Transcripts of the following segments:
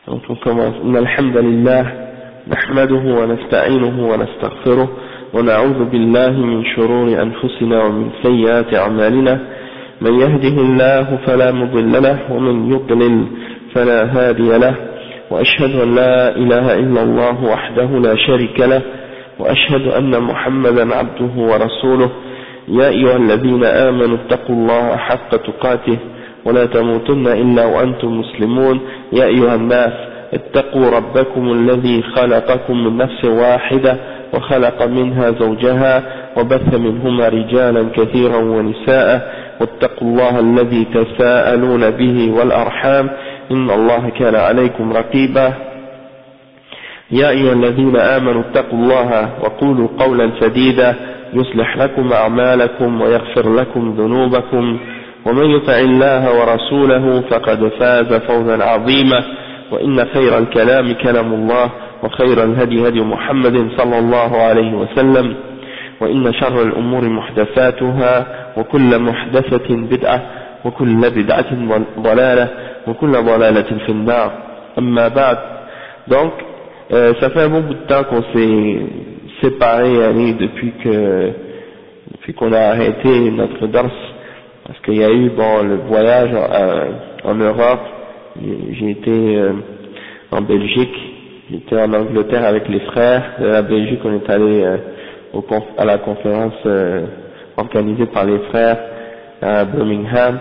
Donc on commence. Alhamdulillah, nahmaduhu wa nasta'inuhu wa nastaghfiruh wa na'udhu billahi min shururi anfusina wa min sayyiati a'malina. Man yahdihillahu fala mudilla lahu wa man yudlil fala hadiya lahu. Wa ashhadu an la ilaha illa Allah wahdahu la sharika lahu wa ashhadu anna Muhammadan 'abduhu wa rasuluh. Ya ayyuhalladhina amanu ittaqullaha haqqa tuqatih ولا تموتن إلا وأنتم مسلمون يا أيها الناس اتقوا ربكم الذي خلقكم من نفس واحدة وخلق منها زوجها وبث منهما رجالا كثيرا ونساء واتقوا الله الذي تساءلون به والأرحام إن الله كان عليكم رقيبا يا أيها الذين آمنوا اتقوا الله وقولوا قولا سديدا يصلح لكم أعمالكم ويغفر لكم ذنوبكم ومن يطع الله ورسوله فقد فاز فوزا عظيما وإن خير الكلام كلام الله وخير الهدي هدي محمد صلى الله عليه وسلم وإن شر الأمور محدثاتها وكل محدثة بدعة وكل بدعة ضلالة وكل ضلالة في النار أما بعد. Donc ça fait un bon bout de temps qu'on s'est séparés depuis qu'on a arrêté notre dars. Parce qu'il y a eu le voyage en Europe, j'ai été en Belgique, j'étais en Angleterre avec les frères, de la Belgique on est allé à la conférence organisée par les frères à Birmingham,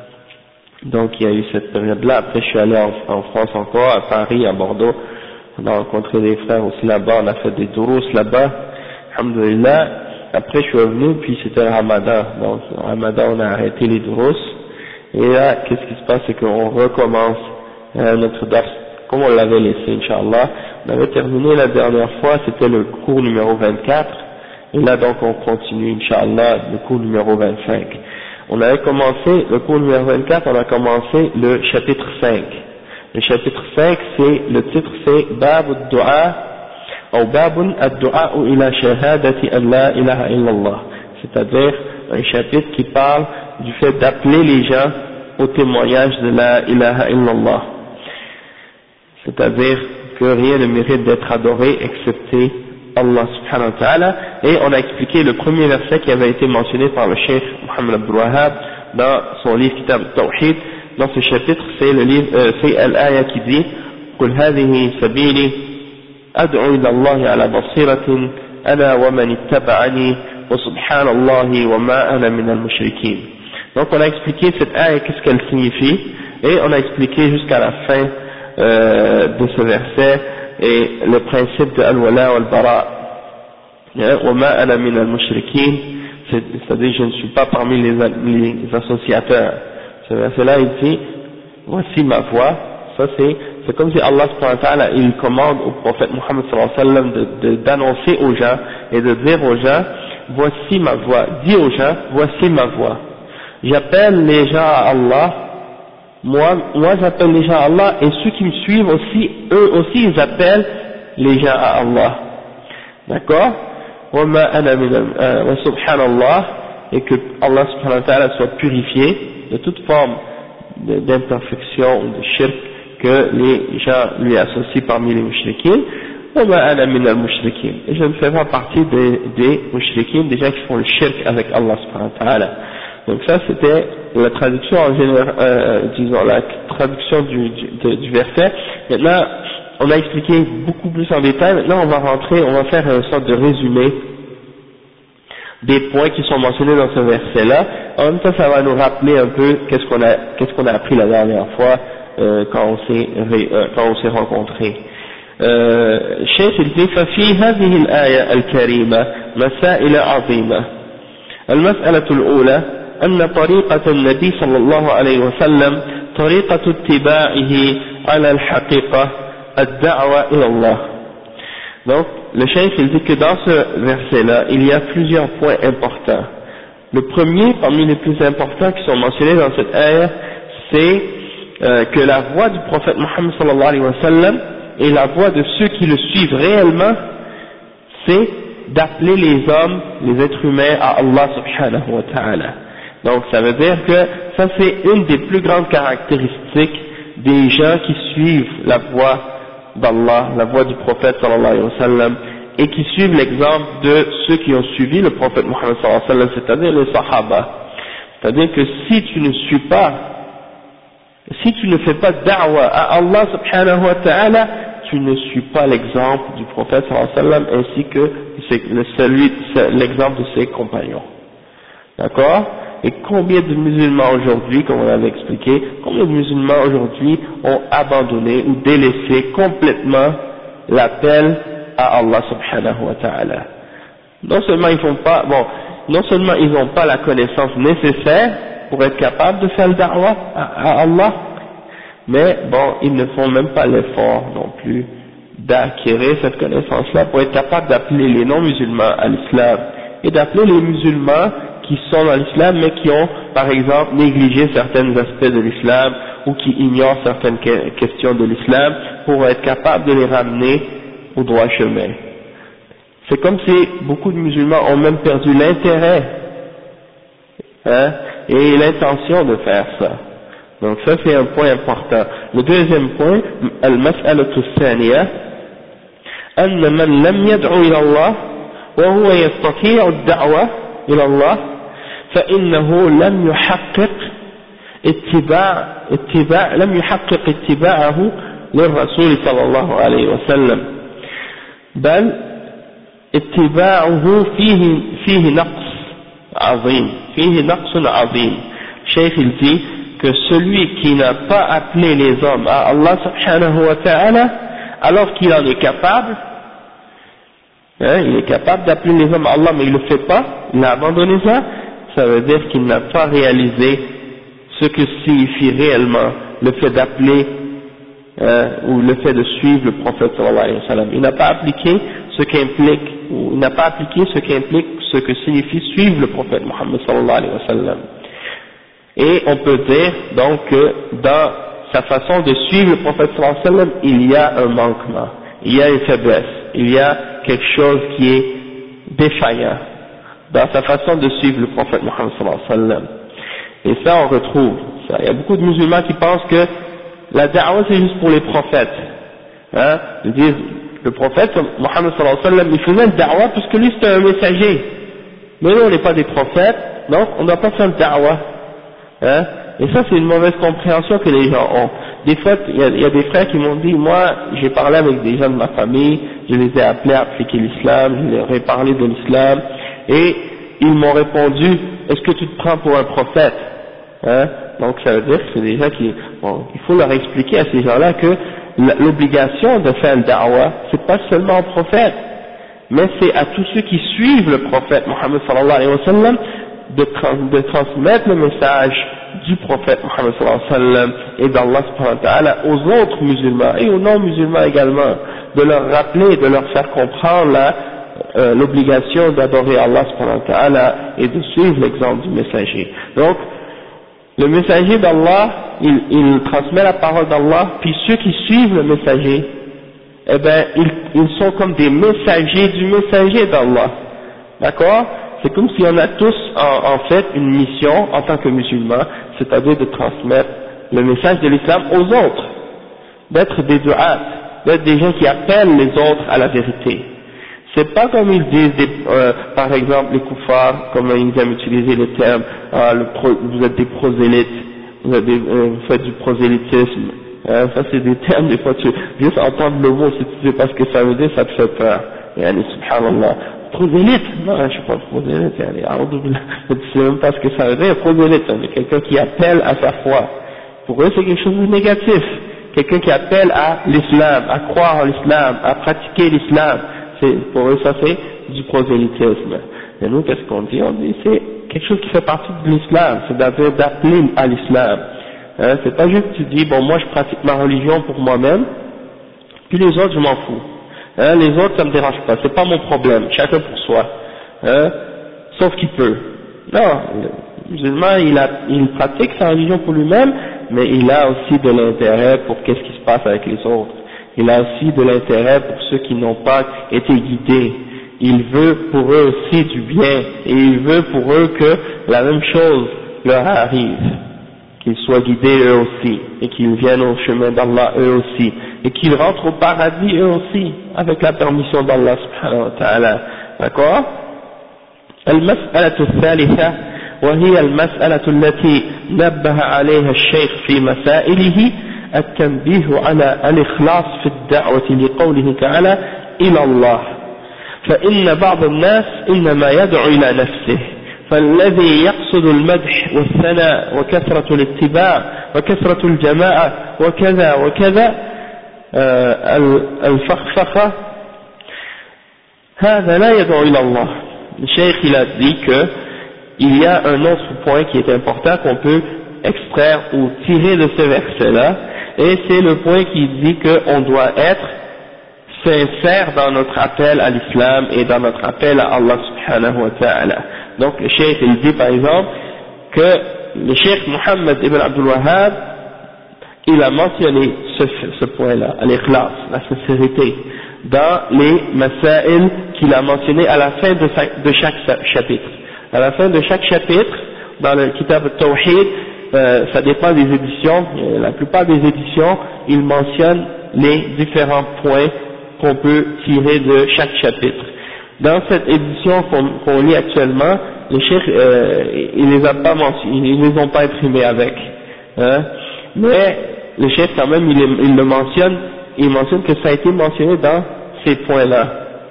donc il y a eu cette période-là. Après je suis allé en France encore, à Paris, à Bordeaux, on a rencontré des frères aussi là-bas, on a fait des durus là-bas, alhamdoulilah. Après je suis revenu, puis c'était le Ramadan, donc au Ramadan on a arrêté les durus, et là qu'est-ce qui se passe, c'est qu'on recommence notre dars comme on l'avait laissé, Inch'Allah. On avait terminé la dernière fois, c'était le cours numéro 24, et là donc on continue, Inch'Allah, le cours numéro 25. On avait commencé, le cours numéro 24, on a commencé le chapitre 5. Le chapitre 5, le titre c'est Bab ad-Du'a, ou Babun ad-Du'a ila shahadati an la ilaha illallah, c'est-à-dire un chapitre qui parle du fait d'appeler les gens au témoignage de la ilaha illallah, c'est-à-dire que rien ne mérite d'être adoré excepté Allah subhanahu wa ta'ala. Et on a expliqué le premier verset qui avait été mentionné par le Cheikh Mohammed Abdul Wahhab dans son livre Kitab al-Tawhid. Dans ce chapitre, c'est l'aya qui dit قل هذه سبيلي أدعو إلى الله على بصيرة أنا ومن اتبعني وسبحان الله وما أنا من المشركين. Donc on a expliqué cette ayah, qu'est-ce qu'elle signifie, et on a expliqué jusqu'à la fin de ce verset et le principe de al-wala wal-bara, وما أنا من المشركين, c'est-à-dire je ne suis pas parmi les associateurs. Ce verset-là il dit voici ma voix. Ça c'est comme si Allah subhanahu wa ta'ala il commande au prophète Muhammad sallallahu alayhi wa sallam d'annoncer aux gens et de dire aux gens voici ma voix, dis aux gens voici ma voix, j'appelle les gens à Allah, moi j'appelle les gens à Allah, et ceux qui me suivent aussi, eux aussi ils appellent les gens à Allah, d'accord, wa subhanallah, et que Allah subhanahu wa ta'ala soit purifié de toute forme d'imperfection ou de shirk que les gens lui associent parmi les mushrikines. Et je ne fais pas partie des mushrikines, des gens qui font le shirk avec Allah subhanahu wa ta'ala. Donc ça c'était la traduction en général, disons la traduction du verset. Maintenant on a expliqué beaucoup plus en détail. Maintenant on va faire une sorte de résumé des points qui sont mentionnés dans ce verset là. En même temps ça va nous rappeler un peu qu'est-ce qu'on a appris la dernière fois quand on s'est rencontrés. الشيخ يقول ففي هذه الآية الكريمة مسائل عظيمة. المسألة الأولى أن طريقة النبي صلى الله عليه وسلم طريقة اتباعه على الحقيقة الدعوة إلى الله. Donc le cheikh il dit que dans ce verset là il y a plusieurs points importants. Le premier parmi les plus importants qui sont mentionnés dans cette ayah, c'est que la voie du prophète Muhammad sallallahu alayhi wa sallam et la voie de ceux qui le suivent réellement, c'est d'appeler les hommes, les êtres humains à Allah subhanahu wa ta'ala. Donc ça veut dire que ça c'est une des plus grandes caractéristiques des gens qui suivent la voie d'Allah, la voie du prophète sallallahu alayhi wa sallam, et qui suivent l'exemple de ceux qui ont suivi le prophète Mohammed sallallahu alayhi wa sallam, c'est-à-dire les sahaba. C'est-à-dire que si tu ne fais pas da'wa à Allah subhanahu wa ta'ala, tu ne suis pas l'exemple du prophète sallallahu alayhi wa sallam ainsi que l'exemple de ses compagnons. D'accord? Et combien de musulmans aujourd'hui, comme on l'avait expliqué, combien de musulmans aujourd'hui ont abandonné ou délaissé complètement l'appel à Allah subhanahu wa ta'ala? Non seulement ils n'ont pas la connaissance nécessaire pour être capables de faire le da'wah à Allah, mais bon, ils ne font même pas l'effort non plus d'acquérir cette connaissance-là pour être capables d'appeler les non-musulmans à l'islam et d'appeler les musulmans qui sont dans l'islam mais qui ont par exemple négligé certains aspects de l'islam ou qui ignorent certaines questions de l'islam pour être capables de les ramener au droit chemin. C'est comme si beaucoup de musulmans ont même perdu l'intérêt et l'intention de faire ça. Donc ça c'est un point important. Le deuxième point, al-mas'alatu al-thaniya, أن من لم يدعو إلى الله وهو يستطيع الدعوة إلى الله فإنه لم يحقق اتباعه للرسول صلى الله عليه وسلم، بل اتباعه فيه نقص عظيم. Cheikh il dit que celui qui n'a pas appelé les hommes à Allah subhanahu wa ta'ala alors qu'il en est capable, il est capable d'appeler les hommes à Allah mais il ne le fait pas, il a abandonné ça, ça veut dire qu'il n'a pas réalisé ce que signifie réellement le fait d'appeler ou le fait de suivre le prophète sallallahu alayhi wa sallam. Il n'a pas appliqué ce qu'implique, ou il n'a pas appliqué ce qu'implique, ce que signifie suivre le prophète Mohammed sallallahu alayhi wa sallam. Et on peut dire donc que dans sa façon de suivre le prophète sallallahu alayhi wa sallam, il y a un manquement, il y a une faiblesse, il y a quelque chose qui est défaillant dans sa façon de suivre le prophète Mohammed sallallahu alayhi wa sallam. Et ça on retrouve ça. Il y a beaucoup de musulmans qui pensent que la da'wah c'est juste pour les prophètes. Ils disent le prophète Mohammed sallallahu alayhi wa sallam il faisait le da'wah parce que lui c'était un messager. Mais nous on n'est pas des prophètes, donc on ne doit pas faire le da'wah. Et ça c'est une mauvaise compréhension que les gens ont. Des fois il y a des frères qui m'ont dit, moi j'ai parlé avec des gens de ma famille, je les ai appelés à appliquer l'islam, je leur ai parlé de l'islam, et ils m'ont répondu, est-ce que tu te prends pour un prophète? Donc ça veut dire que c'est des gens qui, bon, il faut leur expliquer à ces gens-là que l'obligation de faire le da'wah, c'est pas seulement au prophète, mais c'est à tous ceux qui suivent le prophète Mohammed sallallahu alayhi wa sallam de transmettre le message du prophète Mohammed sallallahu alayhi wa sallam et d'Allah subhanahu wa ta'ala aux autres musulmans et aux non-musulmans également, de leur rappeler, de leur faire comprendre l'obligation d'adorer Allah subhanahu wa ta'ala et de suivre l'exemple du messager. Donc, le messager d'Allah, il transmet la parole d'Allah, puis ceux qui suivent le messager, eh ben, ils sont comme des messagers du messager d'Allah. D'accord? C'est comme si on a tous en fait une mission en tant que musulmans, c'est-à-dire de transmettre le message de l'islam aux autres, d'être des du'at, d'être des gens qui appellent les autres à la vérité. C'est pas comme ils disent, par exemple, les kuffars, comme ils aiment utiliser le terme, vous êtes des prosélytes, vous faites du prosélytisme. Ça c'est des termes, des fois juste entendre le mot, si tu sais pas ce que ça veut dire, ça te fait peur. Yani, subhanallah. Prosélyte? Non, je suis pas prosélyte, tu sais même pas ce que ça veut dire, prosélyte, c'est quelqu'un qui appelle à sa foi. Pour eux c'est quelque chose de négatif. Quelqu'un qui appelle à l'islam, à croire en l'islam, à pratiquer l'islam. Pour eux ça c'est du prosélytisme. Et nous qu'est-ce qu'on dit? On dit c'est quelque chose qui fait partie de l'islam, c'est-à-dire d'appeler à l'islam. C'est pas juste que tu dis bon moi je pratique ma religion pour moi-même, puis les autres je m'en fous. Les autres ça me dérange pas, c'est pas mon problème, chacun pour soi. Sauf qu'il peut. Non, le musulman il pratique sa religion pour lui-même, mais il a aussi de l'intérêt pour qu'est-ce qui se passe avec les autres. Il a aussi de l'intérêt pour ceux qui n'ont pas été guidés. Il veut pour eux aussi du bien, et il veut pour eux que la même chose leur arrive. qu'ils soient guidés eux aussi, et qu'ils viennent au chemin d'Allah eux aussi, et qu'ils rentrent au paradis eux aussi, avec la permission d'Allah subhanahu wa ta'ala. D'accord? المسألة الثالثة وهي المسألة التي نبه عليها الشيخ في مسائله التنبيه على الإخلاص في الدعوة لقوله تعالى إلى الله، فإن بعض الناس إنما يدعو إلى نفسه، فالذي يقصد المدح والثناء وكثرة الاتباع وكثرة الجماعة وكذا وكذا الفخفخة هذا لا يدعو إلى الله. Le cheikh il a dit que il y a un autre point qui est important qu'on peut extraire ou tirer de ce verset-là, et c'est le point qui dit qu'on doit être sincère dans notre appel à l'islam et dans notre appel à Allah subhanahu wa ta'ala. Donc le cheikh il dit par exemple que le cheikh Muhammad ibn Abdul Wahhab il a mentionné ce point-là, l'ikhlas, la sincérité, dans les masail qu'il a mentionné à la fin de chaque chapitre. À la fin de chaque chapitre, dans le Kitab al-Tawhid, ça dépend des éditions, la plupart des éditions, il mentionne les différents points qu'on peut tirer de chaque chapitre. Dans cette édition qu'on lit actuellement, les cheikhs, ils les a pas mentionnés, ils les ont pas imprimés avec, hein, mais le cheikh quand même il le mentionne, il mentionne que ça a été mentionné dans ces points-là.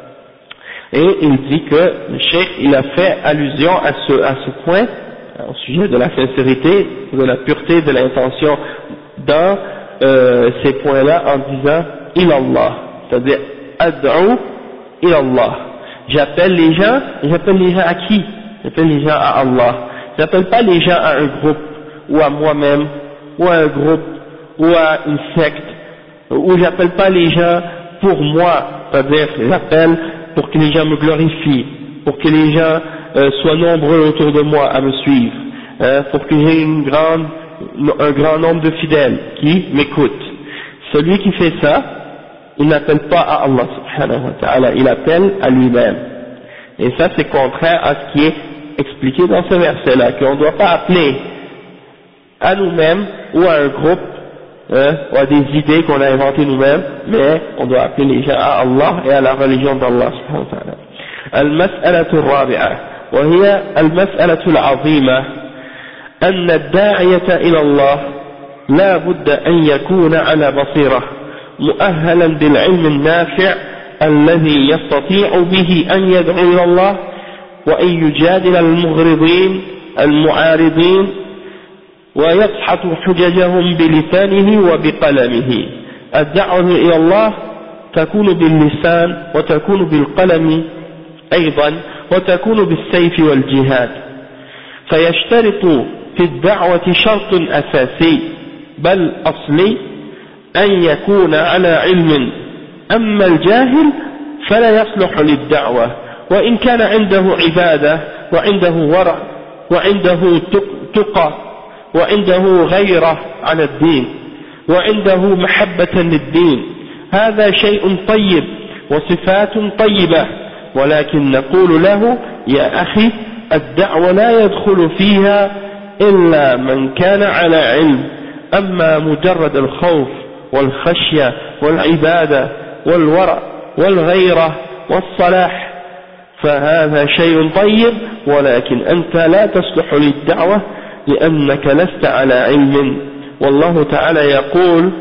Et il dit que le cheikh il a fait allusion à ce point, au sujet de la sincérité, de la pureté de l'intention dans ces points-là en disant ilallah, c'est-à-dire ad'u ilallah. J'appelle les gens à qui? J'appelle les gens à Allah. J'appelle pas les gens à un groupe, ou à moi-même, ou à un groupe, ou à une secte, ou j'appelle pas les gens pour moi, c'est-à-dire j'appelle pour que les gens me glorifient, pour que les gens soient nombreux autour de moi à me suivre, pour que j'ai un grand nombre de fidèles qui m'écoutent. Celui qui fait ça, il n'appelle pas à Allah subhanahu wa ta'ala, il appelle à lui-même. Et ça c'est contraire à ce qui est expliqué dans ce verset-là, qu'on ne doit pas appeler à nous-mêmes ou à un groupe, ou à des idées qu'on a inventées nous-mêmes, mais on doit appeler les gens à Allah et à la religion d'Allah subhanahu wa ta'ala. المسألة الرابعة وهي المسألة العظيمة أن الداعية إلى الله لا بد أن يكون على بصيرة مؤهلا بالعلم النافع الذي يستطيع به أن يدعو إلى الله وأن يجادل المغرضين المعارضين ويدحض حججهم بلسانه وبقلمه. الدعوة إلى الله تكون باللسان وتكون بالقلم أيضا وتكون بالسيف والجهاد، فيشترط في الدعوة شرط أساسي بل أصلي أن يكون على علم، أما الجاهل فلا يصلح للدعوة وإن كان عنده عبادة وعنده ورع وعنده تقى وعنده غيرة على الدين وعنده محبة للدين، هذا شيء طيب وصفات طيبة، ولكن نقول له يا أخي الدعوة لا يدخل فيها إلا من كان على علم، أما مجرد الخوف والخشية والعبادة والورع والغيرة والصلاح فهذا شيء طيب، ولكن أنت لا تصلح للدعوة لأنك لست على علم، والله تعالى يقول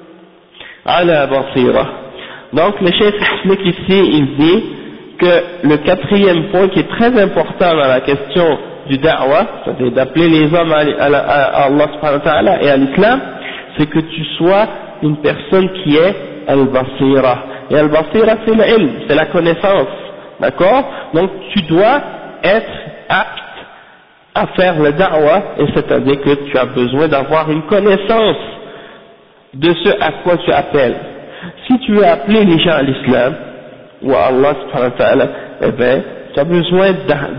على بصيرة. Donc le chef explique ici, il dit que le quatrième point qui est très important dans la question du da'wah, c'est-à-dire d'appeler les hommes à Allah subhanahu wa ta'ala et à l'islam, c'est que tu sois une personne qui est al-basira. Et al-basira c'est l'ilm, c'est la connaissance, d'accord? Donc tu dois être apte à faire le da'wah, et c'est-à-dire que tu as besoin d'avoir une connaissance de ce à quoi tu appelles. Si tu veux appeler les gens à l'islam ou à Allah subhanahu wa ta'ala, eh bien tu as besoin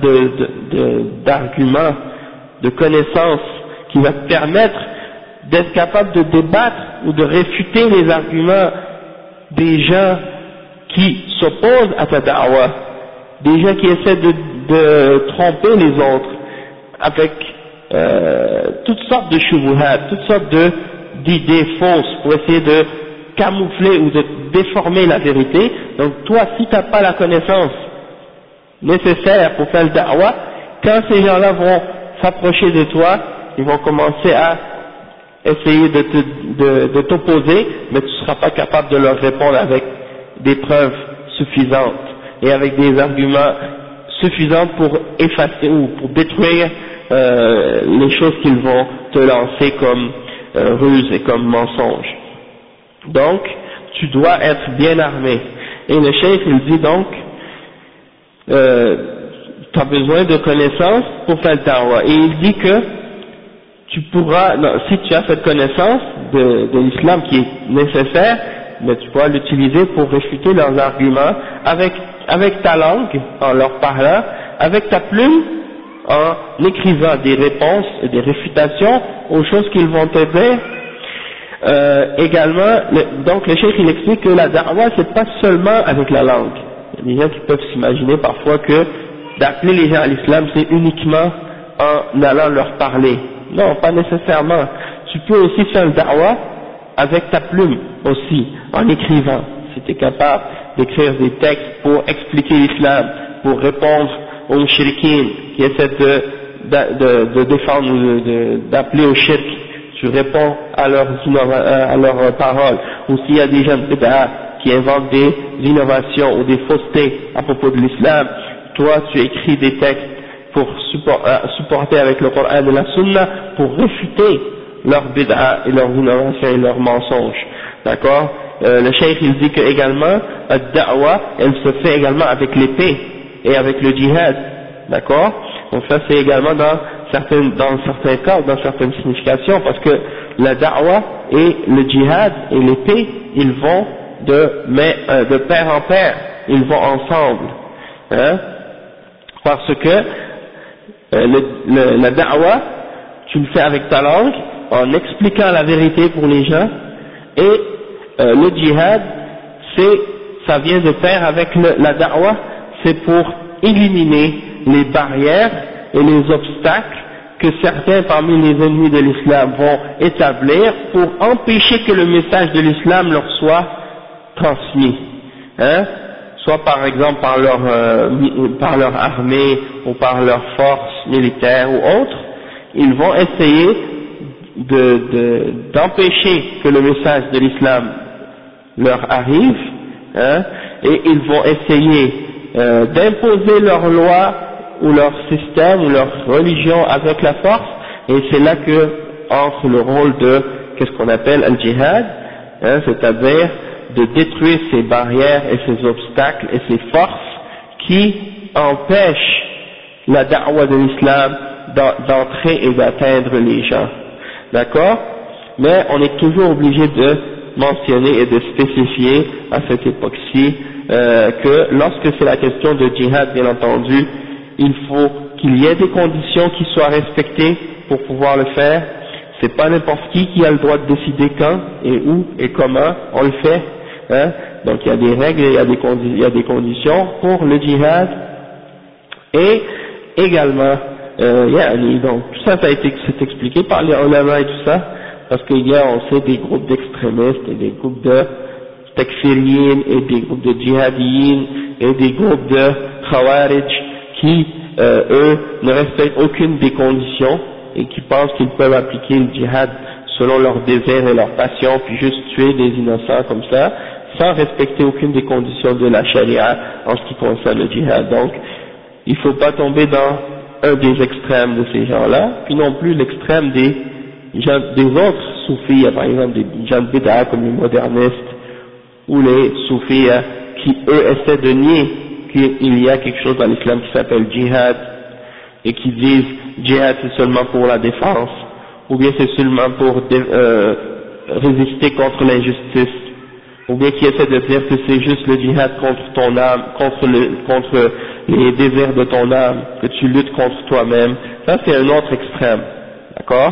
d'arguments, de connaissances qui va te permettre d'être capable de débattre ou de réfuter les arguments des gens qui s'opposent à ta da'wah, des gens qui essaient de tromper les autres avec toutes sortes de shubuhat, toutes sortes d'idées fausses pour essayer de camoufler ou de déformer la vérité. Donc toi, si tu n'as pas la connaissance nécessaire pour faire le da'wah, quand ces gens-là vont s'approcher de toi, ils vont commencer à essayer de t'opposer, mais tu ne seras pas capable de leur répondre avec des preuves suffisantes et avec des arguments suffisants pour effacer ou pour détruire les choses qu'ils vont te lancer comme ruse et comme mensonge. Donc, tu dois être bien armé. Et le cheikh, il dit donc, tu as besoin de connaissances pour faire le da'wah. Et il dit que tu pourras, si tu as cette connaissance de l'islam qui est nécessaire, mais tu pourras l'utiliser pour réfuter leurs arguments avec ta langue, en leur parlant, avec ta plume, en écrivant des réponses et des réfutations aux choses qu'ils vont te dire. Également, donc le cheikh il explique que la da'wah c'est pas seulement avec la langue. Il y a des gens qui peuvent s'imaginer parfois que d'appeler les gens à l'islam c'est uniquement en allant leur parler. Non, pas nécessairement. Tu peux aussi faire le da'wah avec ta plume aussi, en écrivant. Si tu es capable d'écrire des textes pour expliquer l'islam, pour répondre aux mushrikines qui essaient de défendre ou d'appeler au shirk, tu réponds à leurs paroles. Ou s'il y a des gens de bid'a qui inventent des innovations ou des faussetés à propos de l'islam, toi tu écris des textes pour supporter avec le Coran et la Sunna pour réfuter leurs bid'a et leurs innovations et leurs mensonges. D'accord? Le cheikh il dit que également la da'wah elle se fait également avec l'épée et avec le djihad. D'accord? Donc ça c'est également dans certains cas, dans certaines significations, parce que la da'wah et le djihad et l'épée, ils vont de pair en pair, ils vont ensemble, hein, parce que la da'wah, tu le fais avec ta langue, en expliquant la vérité pour les gens, et le djihad, ça vient de pair avec la da'wah, c'est pour éliminer les barrières et les obstacles que certains parmi les ennemis de l'islam vont établir pour empêcher que le message de l'islam leur soit transmis, hein, soit par exemple par leur armée ou par leur force militaire ou autre. Ils vont essayer d'empêcher que le message de l'islam leur arrive, hein, et ils vont essayer d'imposer leurs lois ou leur système ou leur religion avec la force, et c'est là que entre le rôle de qu'est-ce qu'on appelle al-jihad, hein, c'est-à-dire de détruire ces barrières et ces obstacles et ces forces qui empêchent la da'wah de l'islam d'entrer et d'atteindre les gens. D'accord? Mais on est toujours obligé de mentionner et de spécifier à cette époque-ci que lorsque c'est la question de djihad, bien entendu, il faut qu'il y ait des conditions qui soient respectées pour pouvoir le faire. C'est pas n'importe qui a le droit de décider quand et où et comment on le fait, hein. Donc il y a des règles, il y a des conditions pour le djihad, et également donc tout ça, c'est expliqué par les ulama et tout ça, parce qu'il y a, on sait, des groupes d'extrémistes et des groupes de takfiriyin et des groupes de djihadiyin et des groupes de khawarij qui eux ne respectent aucune des conditions et qui pensent qu'ils peuvent appliquer le djihad selon leurs désirs et leurs passions, puis juste tuer des innocents comme ça, sans respecter aucune des conditions de la charia en ce qui concerne le djihad. Donc il ne faut pas tomber dans un des extrêmes de ces gens-là, puis non plus l'extrême des autres soufis, par exemple des gens de bid'a comme les modernistes, ou les soufis qui eux essaient de nier qu'il y a quelque chose dans l'islam qui s'appelle djihad, et qui disent djihad c'est seulement pour la défense, ou bien c'est seulement pour résister contre l'injustice, ou bien qui essaient de dire que c'est juste le djihad contre ton âme, contre les désirs de ton âme, que tu luttes contre toi-même. Ça c'est un autre extrême, d'accord?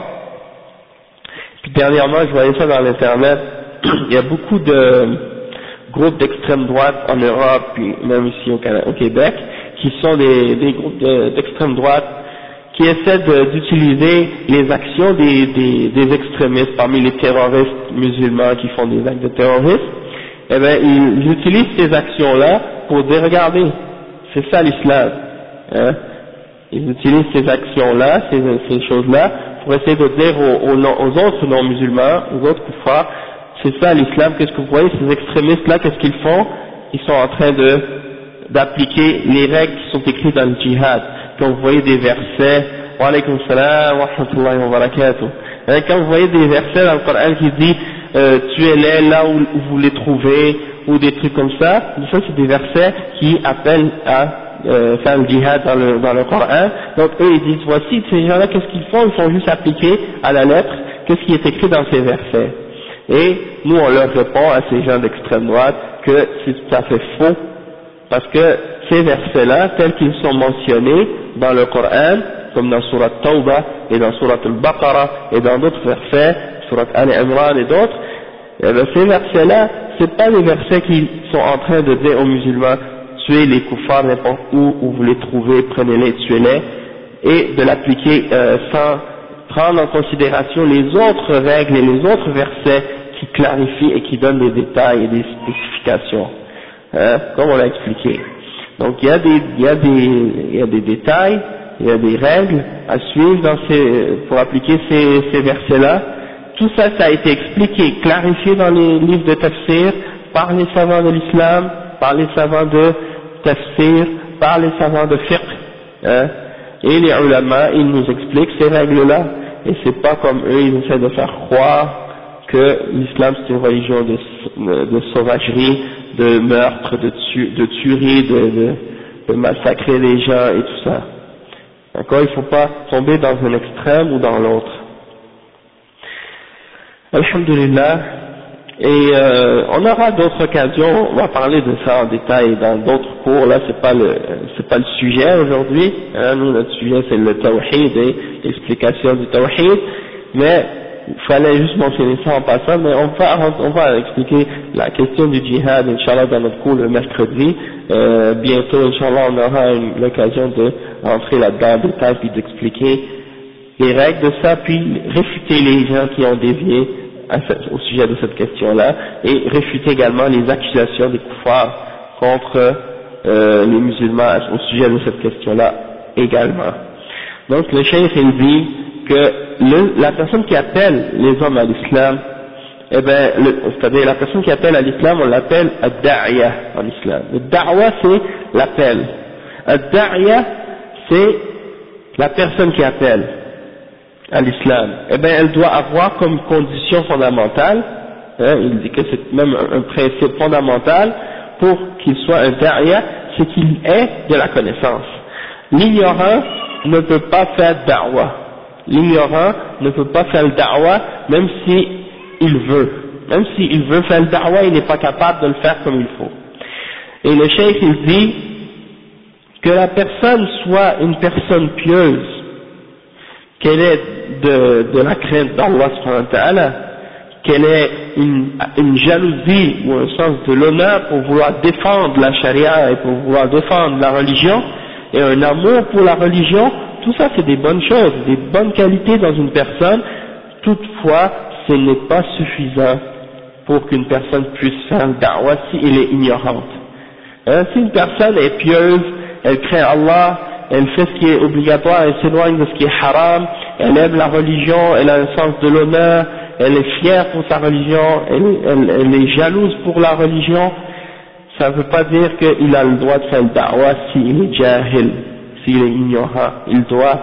Puis dernièrement, je voyais ça dans l'internet, il y a beaucoup de groupes d'extrême droite en Europe, puis même ici au Québec, qui sont des groupes d'extrême droite qui essaient d'utiliser les actions des extrémistes parmi les terroristes musulmans qui font des actes de terrorisme, eh bien, ils utilisent ces actions-là pour dire, regardez, c'est ça l'islam, hein. Ils utilisent ces actions-là, ces choses-là, pour essayer de dire aux autres non-musulmans, aux autres kuffars, c'est ça l'islam, qu'est-ce que vous voyez, ces extrémistes-là, qu'est-ce qu'ils font? Ils sont en train d'appliquer les règles qui sont écrites dans le djihad. Quand vous voyez des versets, wa alaykum salam wa rahmatullahi wa barakatuh, quand vous voyez des versets dans le Coran qui dit tuez-les là où vous les trouvez, ou des trucs comme ça c'est des versets qui appellent à faire le djihad dans le Coran. Donc eux ils disent, voici ces gens-là, qu'est-ce qu'ils font? Ils font juste appliquer à la lettre qu'est-ce qui est écrit dans ces versets. Et nous on leur répond à ces gens d'extrême droite que c'est tout à fait faux, parce que ces versets-là, tels qu'ils sont mentionnés dans le Coran, comme dans Surat Tawbah et dans Surat Al-Baqarah et dans d'autres versets, Surat Al-Imran et d'autres, et bien ces versets-là, c'est pas les versets qui sont en train de dire aux musulmans, tuez les kuffars n'importe où vous les trouvez, prenez-les, tuez-les, et de l'appliquer sans prendre en considération les autres règles et les autres versets qui clarifient et qui donnent des détails et des spécifications, hein, comme on l'a expliqué. Donc il y a des détails, il y a des règles à suivre pour appliquer ces versets-là. Tout ça, ça a été expliqué, clarifié dans les livres de tafsir, par les savants de l'islam, par les savants de tafsir, par les savants de fiqh, hein, et les ulama, ils nous expliquent ces règles-là, et c'est pas comme eux, ils essaient de faire croire que l'islam c'est une religion de sauvagerie, de meurtre, de tuerie, de massacrer les gens et tout ça. D'accord, il ne faut pas tomber dans un extrême ou dans l'autre. Alhamdulillah, et on aura d'autres occasions, on va parler de ça en détail dans d'autres cours, là c'est pas le sujet aujourd'hui, hein, nous notre sujet c'est le tawhid et l'explication du tawhid, mais il fallait juste mentionner ça en passant, mais on va expliquer la question du djihad, Inch'Allah, dans notre cours le mercredi. Bientôt, Inch'Allah, on aura l'occasion de rentrer là-dedans en détail puis d'expliquer les règles de ça, puis réfuter les gens qui ont dévié au sujet de cette question-là, et réfuter également les accusations des kuffars contre les musulmans au sujet de cette question-là également. Donc le cheikh il dit que la personne qui appelle les hommes à l'islam, eh ben, c'est-à-dire la personne qui appelle à l'islam, on l'appelle ad-da'ya en islam. Le da'wa c'est l'appel. Ad-da'ya c'est la personne qui appelle à l'islam. Eh ben, elle doit avoir comme condition fondamentale, hein, il dit que c'est même un principe fondamental pour qu'il soit un da'ya, c'est qu'il ait de la connaissance. L'ignorant ne peut pas faire da'wa. L'ignorant ne peut pas faire le da'wa même si il veut. Même s'il veut faire le da'wa, il n'est pas capable de le faire comme il faut. Et le cheikh il dit que la personne soit une personne pieuse, qu'elle ait de la crainte d'Allah subhanahu wa ta'ala, qu'elle ait une jalousie ou un sens de l'honneur pour vouloir défendre la charia et pour vouloir défendre la religion, et un amour pour la religion, tout ça c'est des bonnes choses, des bonnes qualités dans une personne. Toutefois, ce n'est pas suffisant pour qu'une personne puisse faire le da'wa si elle est ignorante. Si une personne est pieuse, elle craint Allah, elle fait ce qui est obligatoire, elle s'éloigne de ce qui est haram, elle aime la religion, elle a un sens de l'honneur, elle est fière pour sa religion, elle est jalouse pour la religion, ça ne veut pas dire qu'il a le droit de faire le da'wa s'il est jahil, s'il est ignorant. Il doit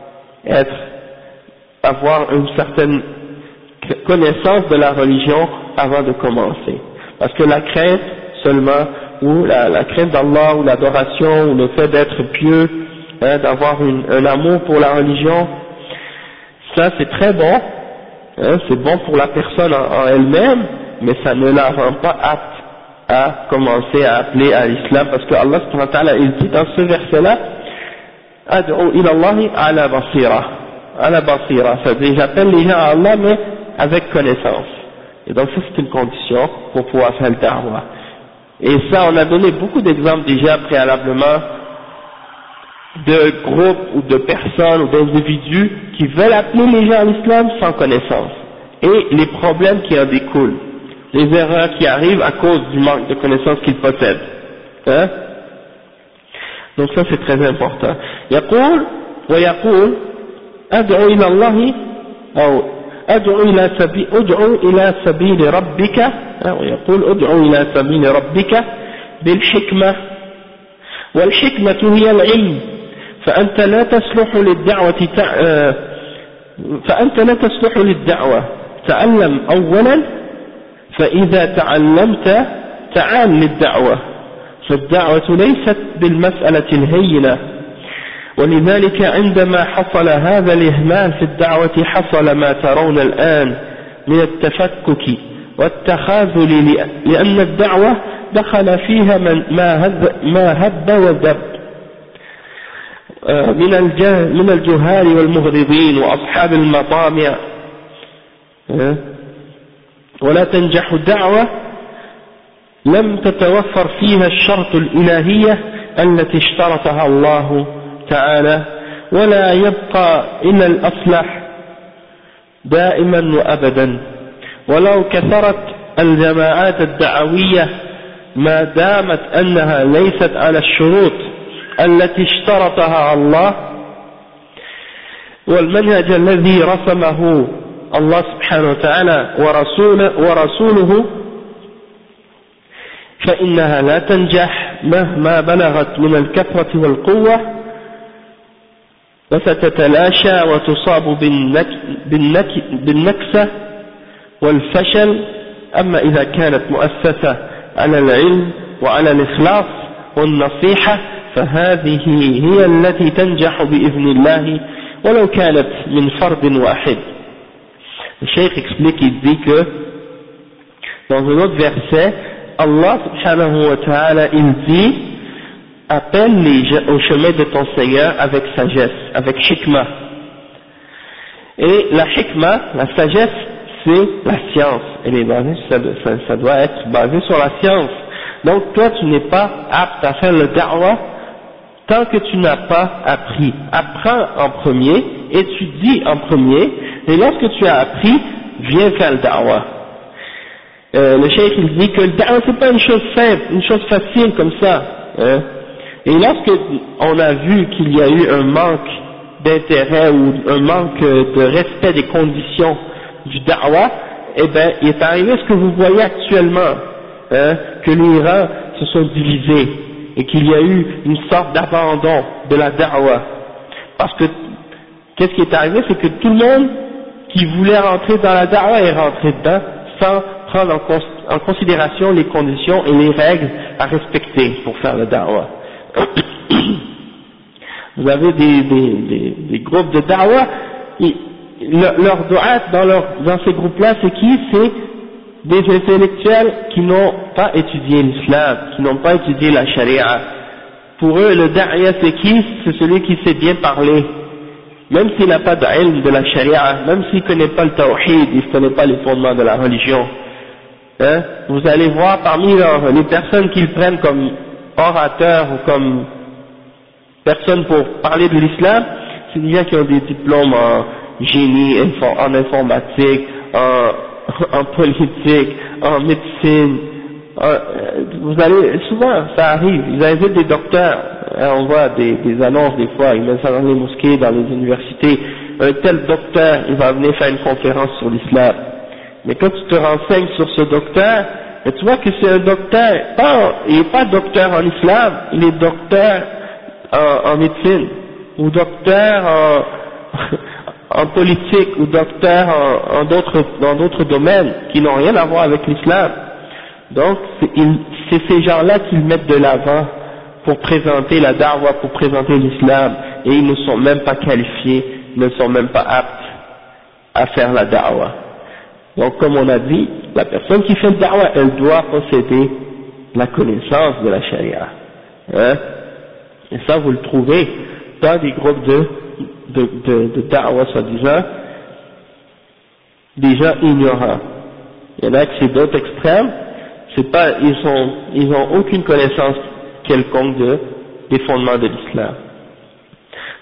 avoir une certaine connaissance de la religion avant de commencer. Parce que la crainte seulement, ou la crainte d'Allah, ou l'adoration, ou le fait d'être pieux, hein, d'avoir un amour pour la religion, ça c'est très bon, hein, c'est bon pour la personne en elle-même, mais ça ne la rend pas apte à commencer à appeler à l'islam, parce que Allah subhanahu wa ta'ala il dit dans ce verset-là, Ad'u ila Allahi ala basira, ça veut dire j'appelle les gens à Allah mais avec connaissance. Et donc ça c'est une condition pour pouvoir faire le da'wa. Et ça on a donné beaucoup d'exemples déjà préalablement de groupes ou de personnes ou d'individus qui veulent appeler les gens à l'islam sans connaissance, et les problèmes qui en découlent, les erreurs qui arrivent à cause du manque de connaissances qu'ils possèdent. Hein? Donc ça c'est très important. يقول ويقول أدعو إلى الله أو أدعو إلى سبيل ربك، ويقول أدعو إلى سبيل ربك بالحكمة، والحكمة هي العلم، فأنت لا تصلح للدعوة تعلم أولا، فإذا تعلمت تعال للدعوة، فالدعوة ليست بالمسألة الهينة. ولذلك عندما حصل هذا الإهمال في الدعوة حصل ما ترون الآن من التفكك والتخاذل، لأن الدعوة دخل فيها ما هب ودب من الجهال والمغرضين وأصحاب المطامع، ولا تنجح الدعوة لم تتوفر فيها الشرط الإلهية التي اشترطها الله تعالى، ولا يبقى إلا الأصلح دائما وأبدا. ولو كثرت الجماعات الدعوية ما دامت أنها ليست على الشروط التي اشترطها الله والمنهج الذي رسمه الله سبحانه وتعالى ورسوله، فإنها لا تنجح مهما بلغت من الكثرة والقوة، وستتلاشى وتصاب بالنكسة والفشل. أما إذا كانت مؤسسة على العلم وعلى الإخلاص والنصيحة فهذه هي التي تنجح بإذن الله ولو كانت من فرد واحد. Le Cheikh explique, il dit que dans un autre verset, Allah subhanahu wa ta'ala, il dit appelle les gens au chemin de ton Seigneur avec sagesse, avec hikmah. Et la hikmah, la sagesse, c'est la science. Elle est basée, ça doit être basé sur la science. Donc toi tu n'es pas apte à faire le da'wah tant que tu n'as pas appris. Apprends en premier, étudie en premier, et lorsque tu as appris, viens faire le da'wah. Le cheikh il dit que le da'wah c'est pas une chose simple, une chose facile comme ça. Hein. Et lorsque on a vu qu'il y a eu un manque d'intérêt ou un manque de respect des conditions du da'wah, eh ben il est arrivé ce que vous voyez actuellement, hein, que les rangs se sont divisés et qu'il y a eu une sorte d'abandon de la da'wah. Parce que qu'est-ce qui est arrivé, c'est que tout le monde qui voulait rentrer dans la da'wah est rentré dedans sans prendre en considération les conditions et les règles à respecter pour faire la da'wah. Vous avez des groupes de da'wah, leurs du'at dans ces groupes-là, c'est qui? C'est des intellectuels qui n'ont pas étudié l'islam, qui n'ont pas étudié la charia. Pour eux, le da'ya c'est qui? C'est celui qui sait bien parler. Même s'il n'a pas d'ilm de la charia, même s'il ne connaît pas le tawhid, il ne connaît pas les fondements de la religion. Hein? Vous allez voir parmi les personnes qu'ils prennent comme orateurs ou comme personnes pour parler de l'islam, c'est des gens qui ont des diplômes en génie, en informatique, en politique, en médecine. Vous allez, souvent ça arrive, ils invitent des docteurs, on voit des annonces des fois, ils mettent ça dans les mosquées, dans les universités, un tel docteur, il va venir faire une conférence sur l'islam. Mais quand tu te renseignes sur ce docteur, tu vois que c'est un docteur, il n'est pas docteur en islam, il est docteur en médecine, ou docteur en politique, ou docteur dans d'autres domaines qui n'ont rien à voir avec l'islam. Donc c'est ces gens-là qu'ils mettent de l'avant pour présenter la da'wah, pour présenter l'islam, et ils ne sont même pas qualifiés, ils ne sont même pas aptes à faire la da'wah. Donc comme on a dit, la personne qui fait le da'wah, elle doit posséder la connaissance de la charia. Hein? Et ça vous le trouvez dans des groupes de da'wah soi-disant, des gens ignorants. Il y en a qui c'est d'autres extrêmes, c'est pas, ils ont aucune connaissance quelconque des fondements de l'islam.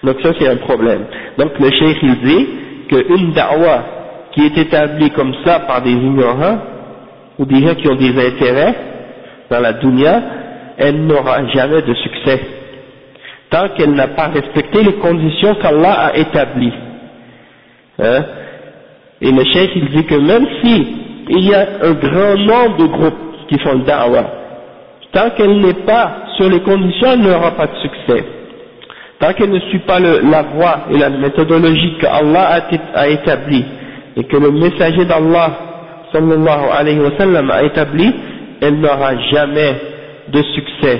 Donc ça c'est un problème. Donc le cheikh il dit qu'une da'wa qui est établie comme ça par des ignorants ou des gens qui ont des intérêts dans la dunya, elle n'aura jamais de succès tant qu'elle n'a pas respecté les conditions qu'Allah a établies. Hein? Et le cheikh il dit que même si il y a un grand nombre de groupes qui font le da'wa, tant qu'elle n'est pas sur les conditions, elle n'aura pas de succès. Tant qu'elle ne suit pas la voie et la méthodologie qu'Allah a établie et que le messager d'Allah sallallahu alayhi wa sallam a établi, elle n'aura jamais de succès.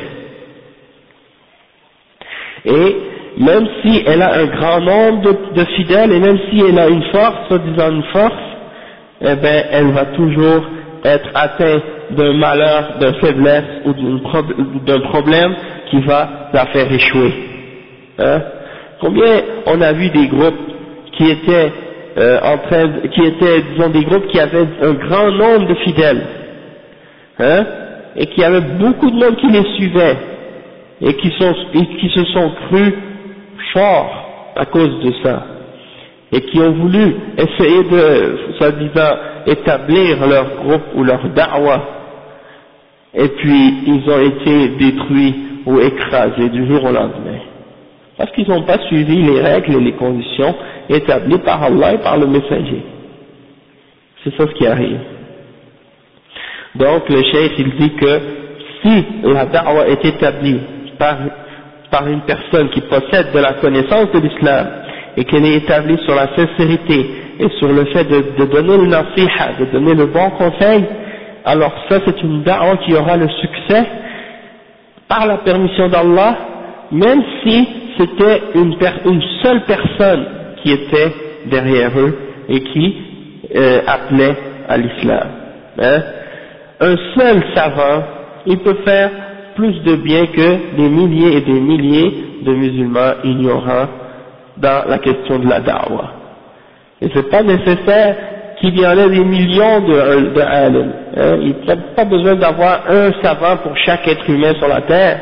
Et même si elle a un grand nombre de fidèles et même si elle a une force, soi-disant une force, eh ben elle va toujours être atteinte d'un malheur, d'une faiblesse ou d'un problème qui va la faire échouer. Hein? Combien on a vu des groupes qui étaient disons des groupes qui avaient un grand nombre de fidèles, hein? Et qui avaient beaucoup de monde qui les suivait et qui se sont crus forts à cause de ça et qui ont voulu essayer de, soi-disant, établir leur groupe ou leur da'wa, et puis ils ont été détruits ou écrasés du jour au lendemain. Parce qu'ils n'ont pas suivi les règles et les conditions établies par Allah et par le messager. C'est ça ce qui arrive. Donc le cheikh il dit que si la da'wa est établie par une personne qui possède de la connaissance de l'islam et qu'elle est établie sur la sincérité et sur le fait de donner le nasiha, de donner le bon conseil, alors ça c'est une da'wa qui aura le succès par la permission d'Allah, même si c'était une seule personne qui était derrière eux et qui appelait à l'islam. Hein? Un seul savant, il peut faire plus de bien que des milliers et des milliers de musulmans ignorants dans la question de la da'wa. Et c'est pas nécessaire qu'il y en ait des millions de alim. Hein? Il n'y a pas besoin d'avoir un savant pour chaque être humain sur la terre,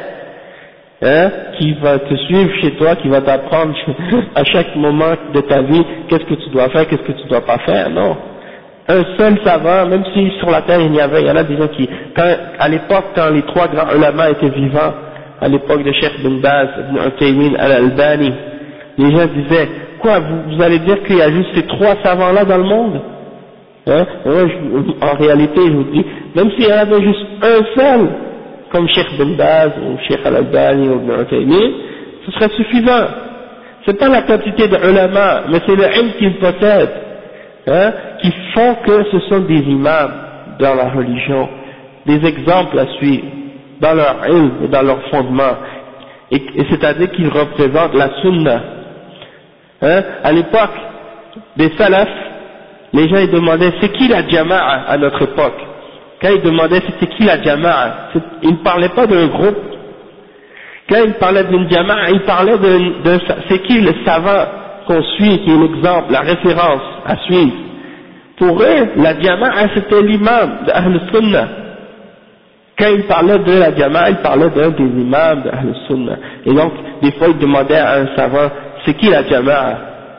hein, qui va te suivre chez toi, qui va t'apprendre à chaque moment de ta vie qu'est-ce que tu dois faire, qu'est-ce que tu dois pas faire. Non. Un seul savant, même si sur la terre il y en a des gens qui, à l'époque quand les trois grands ulama étaient vivants, à l'époque de Cheikh bin Baz, Ibn Utaymin, Al-Albani, les gens disaient, quoi, vous allez dire qu'il y a juste ces trois savants-là dans le monde? Hein? En réalité, je vous dis, même s'il y en avait juste un seul, comme Cheikh bin Baz, ou Cheikh Al-Albani, ou Ibn Utaymin, ce serait suffisant. C'est pas la quantité de ulama, mais c'est le ilm qu'ils possèdent, hein, qui font que ce sont des imams dans la religion, des exemples à suivre, dans leur ilm et dans leur fondement, et c'est-à-dire qu'ils représentent la sunna. Hein? À l'époque des salafs, les gens ils demandaient c'est qui la jama'a à notre époque. Quand ils demandaient c'était qui la jama'a, ils ne parlaient pas d'un groupe. Quand ils parlaient d'une jama'a, ils parlaient de c'est qui le savant qu'on suit, qui est l'exemple, la référence à suivre. Pour eux, la jama'a c'était l'imam d'Ahl Sunnah. Quand ils parlaient de la jama'a, ils parlaient d'un des imams d'Ahl Sunnah. Et donc, des fois ils demandaient à un savant c'est qui la jama'a?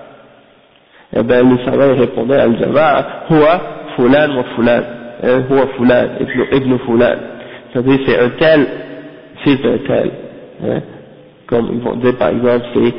Eh bien, le savant répondait à la jama'a, huwa fulan wa fulan, huwa fulan, ibn fulan. C'est-à-dire c'est un tel, fils d'un tel. Hein? Comme ils vont dire par exemple, c'est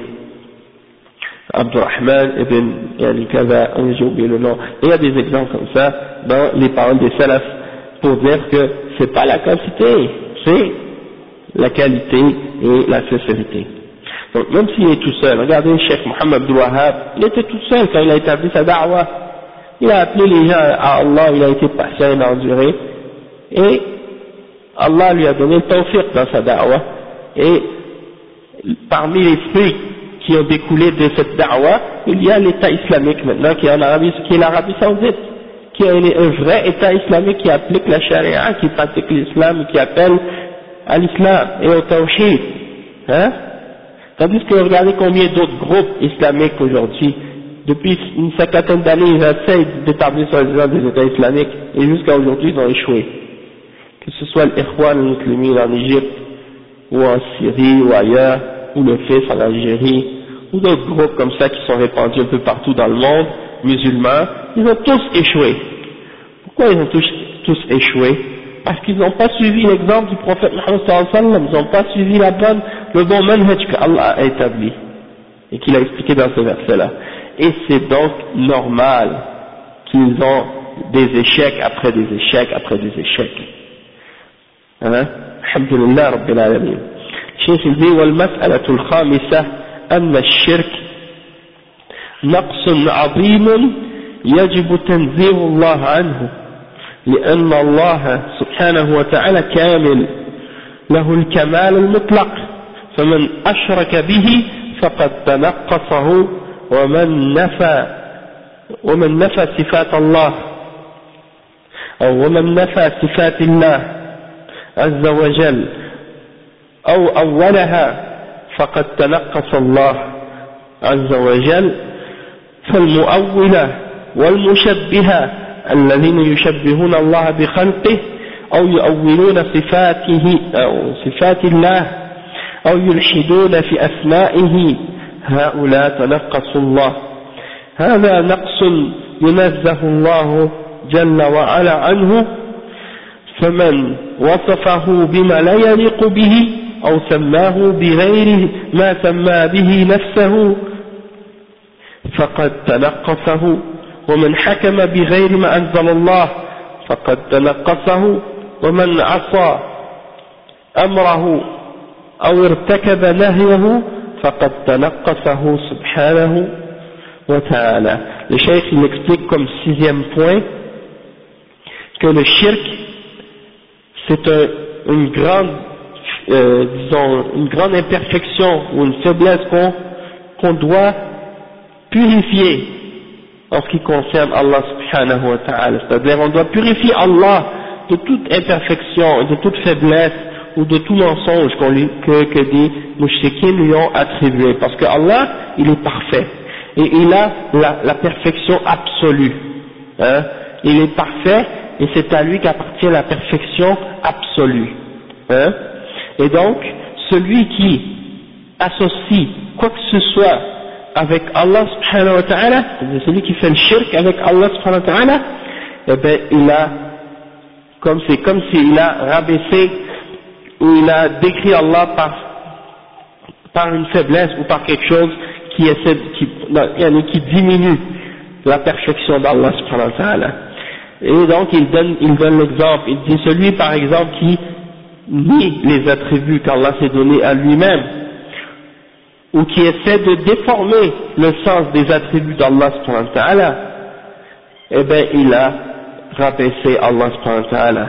Abdurrahman ibn Yani Kaza, j'ai oublié le nom. Et il y a des exemples comme ça dans les paroles des salafs pour dire que c'est pas la quantité, c'est la qualité et la sincérité. Donc même s'il est tout seul, regardez Cheikh Mohammed Abdul Wahhab, il était tout seul quand il a établi sa da'wa. Il a appelé les gens à Allah, il a été patient et enduré, et Allah lui a donné le tawfiq dans sa da'wa. Et parmi les fruits qui ont découlé de cette da'wa, il y a l'État islamique maintenant qui est en Arabie, qui est l'Arabie Saoudite, qui est un vrai État islamique qui applique la charia, qui pratique l'islam, qui appelle à l'islam et au tawhid. Hein? Tandis que regardez combien d'autres groupes islamiques aujourd'hui, depuis une cinquantaine d'années, ils essayent d'établir soi-disant des États islamiques, et jusqu'à aujourd'hui ils ont échoué. Que ce soit l'Ikhwan al-Muslimin en Égypte, ou en Syrie, ou ailleurs, ou le FIS en Algérie, ou d'autres groupes comme ça qui sont répandus un peu partout dans le monde, musulmans, ils ont tous échoué. Pourquoi ils ont tous échoué? Parce qu'ils n'ont pas suivi l'exemple du prophète Mohammed sallallahu alayhi wa sallam, ils n'ont pas suivi le bon manhaj qu'Allah a établi, et qu'il a expliqué dans ce verset-là. Et c'est donc normal qu'ils ont des échecs après des échecs après des échecs. Hein? Alhamdulillah Rabbil Alamin. Cheikh il dit, والمسألة الخامسة أن الشرك نقص عظيم يجب تنزيه الله عنه لأن الله سبحانه وتعالى كامل له الكمال المطلق فمن أشرك به فقد تنقصه ومن نفى صفات الله أو ومن نفى صفات الله عز وجل أو أولها فقد تنقص الله عز وجل فالمؤولة والمشبهة الذين يشبهون الله بخلقه أو يؤولون صفاته أو صفات الله أو يلحدون في أسمائه هؤلاء تنقصوا الله هذا نقص ينزه الله جل وعلا عنه فمن وصفه بما لا يليق به أو سماه بغير ما سمى به نفسه فقد تنقصه ومن حكم بغير ما أنزل الله فقد تنقصه ومن عصى أمره أو ارتكب نهيه فقد تنقصه سبحانه وتعالى. Le cheikh il explique comme sixième point que le shirk c'est une grande imperfection ou une faiblesse qu'on doit purifier en ce qui concerne Allah subhanahu wa ta'ala. C'est-à-dire on doit purifier Allah de toute imperfection, de toute faiblesse ou de tout mensonge que des mouchriquins lui ont attribué. Parce que Allah, il est parfait. Et il a la perfection absolue. Hein? Il est parfait et c'est à lui qu'appartient la perfection absolue. Hein? Et donc, celui qui associe quoi que ce soit avec Allah subhanahu wa ta'ala, celui qui fait le shirk avec Allah subhanahu wa ta'ala, eh ben, c'est comme s'il a rabaissé ou il a décrit Allah par une faiblesse ou par quelque chose qui diminue la perfection d'Allah subhanahu wa ta'ala. Et donc il donne l'exemple, il dit celui par exemple qui nie les attributs qu'Allah s'est donné à lui-même ou qui essaie de déformer le sens des attributs d'Allah subhanahu wa ta'ala, eh bien il a rabaissé Allah subhanahu wa ta'ala.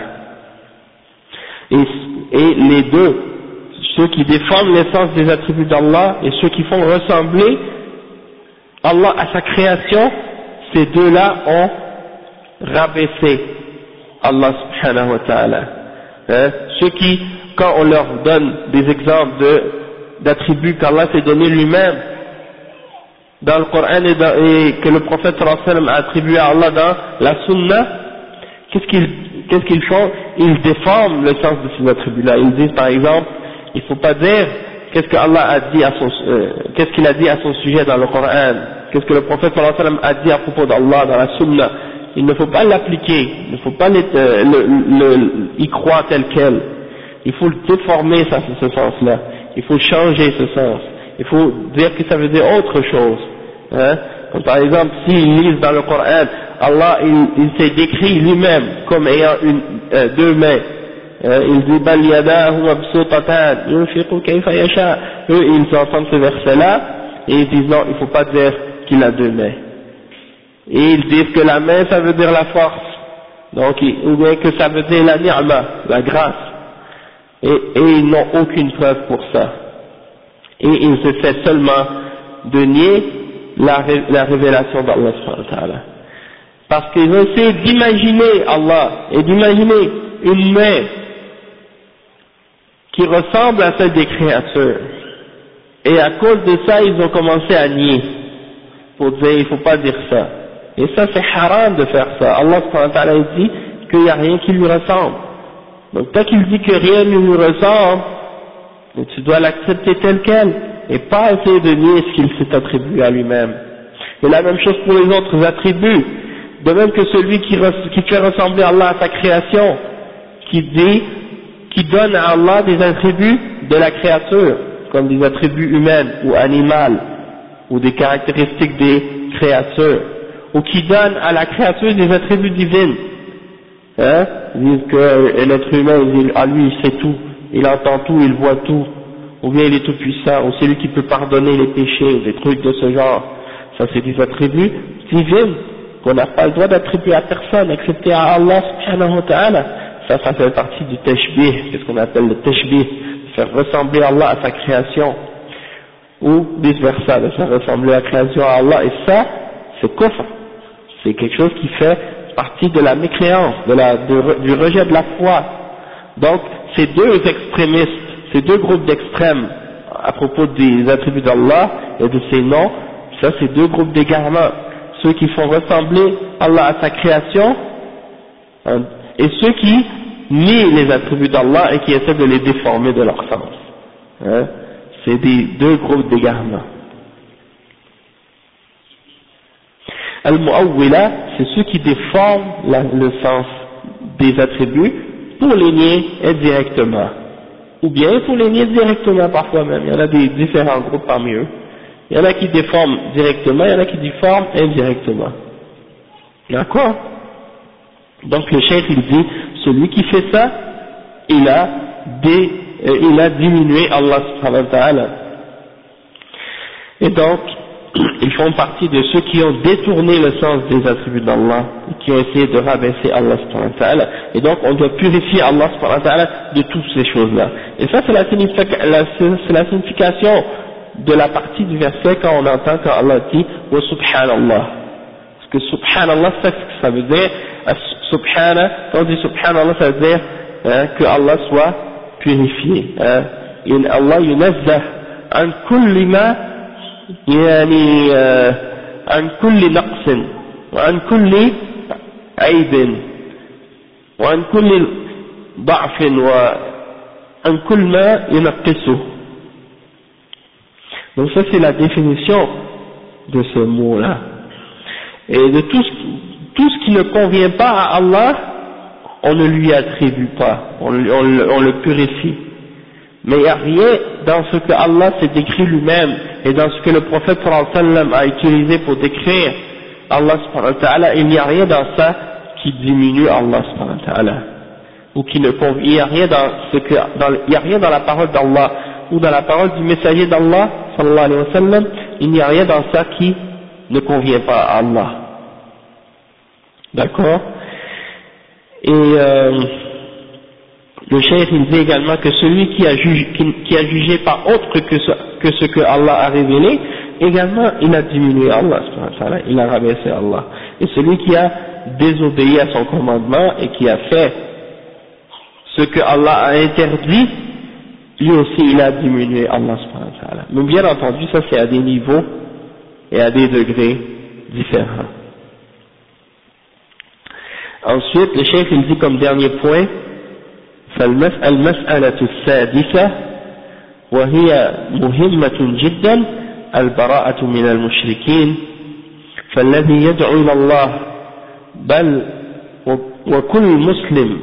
Et les deux, ceux qui déforment l'essence des attributs d'Allah et ceux qui font ressembler Allah à sa création, ces deux-là ont rabaissé Allah subhanahu wa ta'ala. Hein? Ceux qui, quand on leur donne des exemples d'attributs qu'Allah s'est donné lui-même dans le Coran et que le prophète sallallahu alayhi wa sallam a attribué à Allah dans la Sunna, qu'est-ce qu'ils font? Ils déforment le sens de ces attributs-là. Ils disent par exemple, il ne faut pas dire qu'est-ce qu'il a dit à son sujet dans le Coran, qu'est-ce que le prophète sallallahu alayhi wa sallam a dit à propos d'Allah dans la Sunna. Il ne faut pas l'appliquer, il ne faut pas y croire tel quel. Il faut le déformer ce sens-là. Il faut changer ce sens. Il faut dire que ça veut dire autre chose. Hein? Comme par exemple, s'ils lisent dans le Coran, Allah il s'est décrit lui-même comme ayant deux mains. Il dit bal yadahu mabsutatan yunfiqu kayfa yasha. Eux ils entendent ce verset-là et ils disent non, il ne faut pas dire qu'il a deux mains. Et ils disent que la main ça veut dire la force, donc ou bien que ça veut dire la ni'ma, la grâce. Et ils n'ont aucune preuve pour ça. Et ils essaient seulement de nier la révélation d'Allah subhanahu wa ta'ala. Parce qu'ils ont essayé d'imaginer Allah et d'imaginer une main qui ressemble à celle des créatures. Et à cause de ça, ils ont commencé à nier. Pour dire, il ne faut pas dire ça. Et ça, c'est haram de faire ça. Allah subhanahu wa ta'ala dit qu'il n'y a rien qui lui ressemble. Donc, tant qu'il dit que rien ne lui ressemble, tu dois l'accepter tel quel. et pas essayer de nier ce qu'il s'est attribué à lui-même. Et la même chose pour les autres attributs, de même que celui qui fait ressembler Allah à sa création, qui donne à Allah des attributs de la créature, comme des attributs humains ou animaux, ou des caractéristiques des créatures, ou qui donne à la créature des attributs divins. Hein? Ils disent que l'être humain, lui, il sait tout, il entend tout, il voit tout, ou bien il est tout puissant, ou c'est lui qui peut pardonner les péchés, ou des trucs de ce genre. Ça, c'est des attributs divins qu'on n'a pas le droit d'attribuer à personne, excepté à Allah subhanahu wa ta'ala. Ça fait partie du tashbih, c'est ce qu'on appelle le tashbih, faire ressembler Allah à sa création, ou vice versa, de faire ressembler la création à Allah, et ça, c'est kufr, c'est quelque chose qui fait partie de la mécréance, du rejet de la foi. Donc, ces deux extrémistes, ces deux groupes d'extrêmes, à propos des attributs d'Allah et de ses noms, ça c'est deux groupes d'égarements, ceux qui font ressembler Allah à sa création, hein, et ceux qui nient les attributs d'Allah et qui essaient de les déformer de leur sens. Hein, c'est des deux groupes d'égarements. Al-Mu'awwila, c'est ceux qui déforment le sens des attributs pour les nier indirectement, ou bien pour les nier directement parfois même. Il y en a des différents groupes parmi eux. Il y en a qui déforment directement, il y en a qui déforment indirectement. D'accord? Donc le cheikh il dit, celui qui fait ça, il a diminué Allah subhanahu wa ta'ala. Et donc, ils font partie de ceux qui ont détourné le sens des attributs d'Allah, et qui ont essayé de rabaisser Allah subhanahu wa ta'ala. Et donc on doit purifier Allah subhanahu wa ta'ala de toutes ces choses-là. Et ça c'est la signification de la partie du verset quand on entend quand Allah dit wa subhanallah. Parce que subhanallah, c'est ce que ça veut dire. Subhana, quand on dit subhanallah, ça veut dire que Allah soit purifié. Allah yunazzah an kulli ma يعني عن كل نقص وعن كل عيب وعن كل ضعف وعن كل ما ينقصه. Donc ça c'est la définition de ce mot-là. Et de tout ce qui ne convient pas à Allah, on ne lui attribue pas, on le purifie. Mais il n'y a rien dans ce que Allah s'est décrit lui-même et dans ce que le prophète sallallahu alayhi wa sallam a utilisé pour décrire Allah subhanahu wa ta'ala, il n'y a rien dans ça qui diminue Allah subhanahu wa ta'ala, ou qui ne convient, il n'y a rien il n'y a rien dans la parole d'Allah ou dans la parole du messager d'Allah sallallahu alayhi wa sallam, il n'y a rien dans ça qui ne convient pas à Allah. D'accord? Et le cheikh il dit également que celui qui a jugé par autre que ce que Allah a révélé, également il a diminué Allah, il a rabaissé Allah. Et celui qui a désobéi à son commandement et qui a fait ce que Allah a interdit, lui aussi il a diminué Allah. Mais bien entendu, ça c'est à des niveaux et à des degrés différents. Ensuite, le cheikh il dit comme dernier point, المسألة السادسة وهي مهمة جدا البراءة من المشركين، فالذي يدعو إلى الله بل وكل مسلم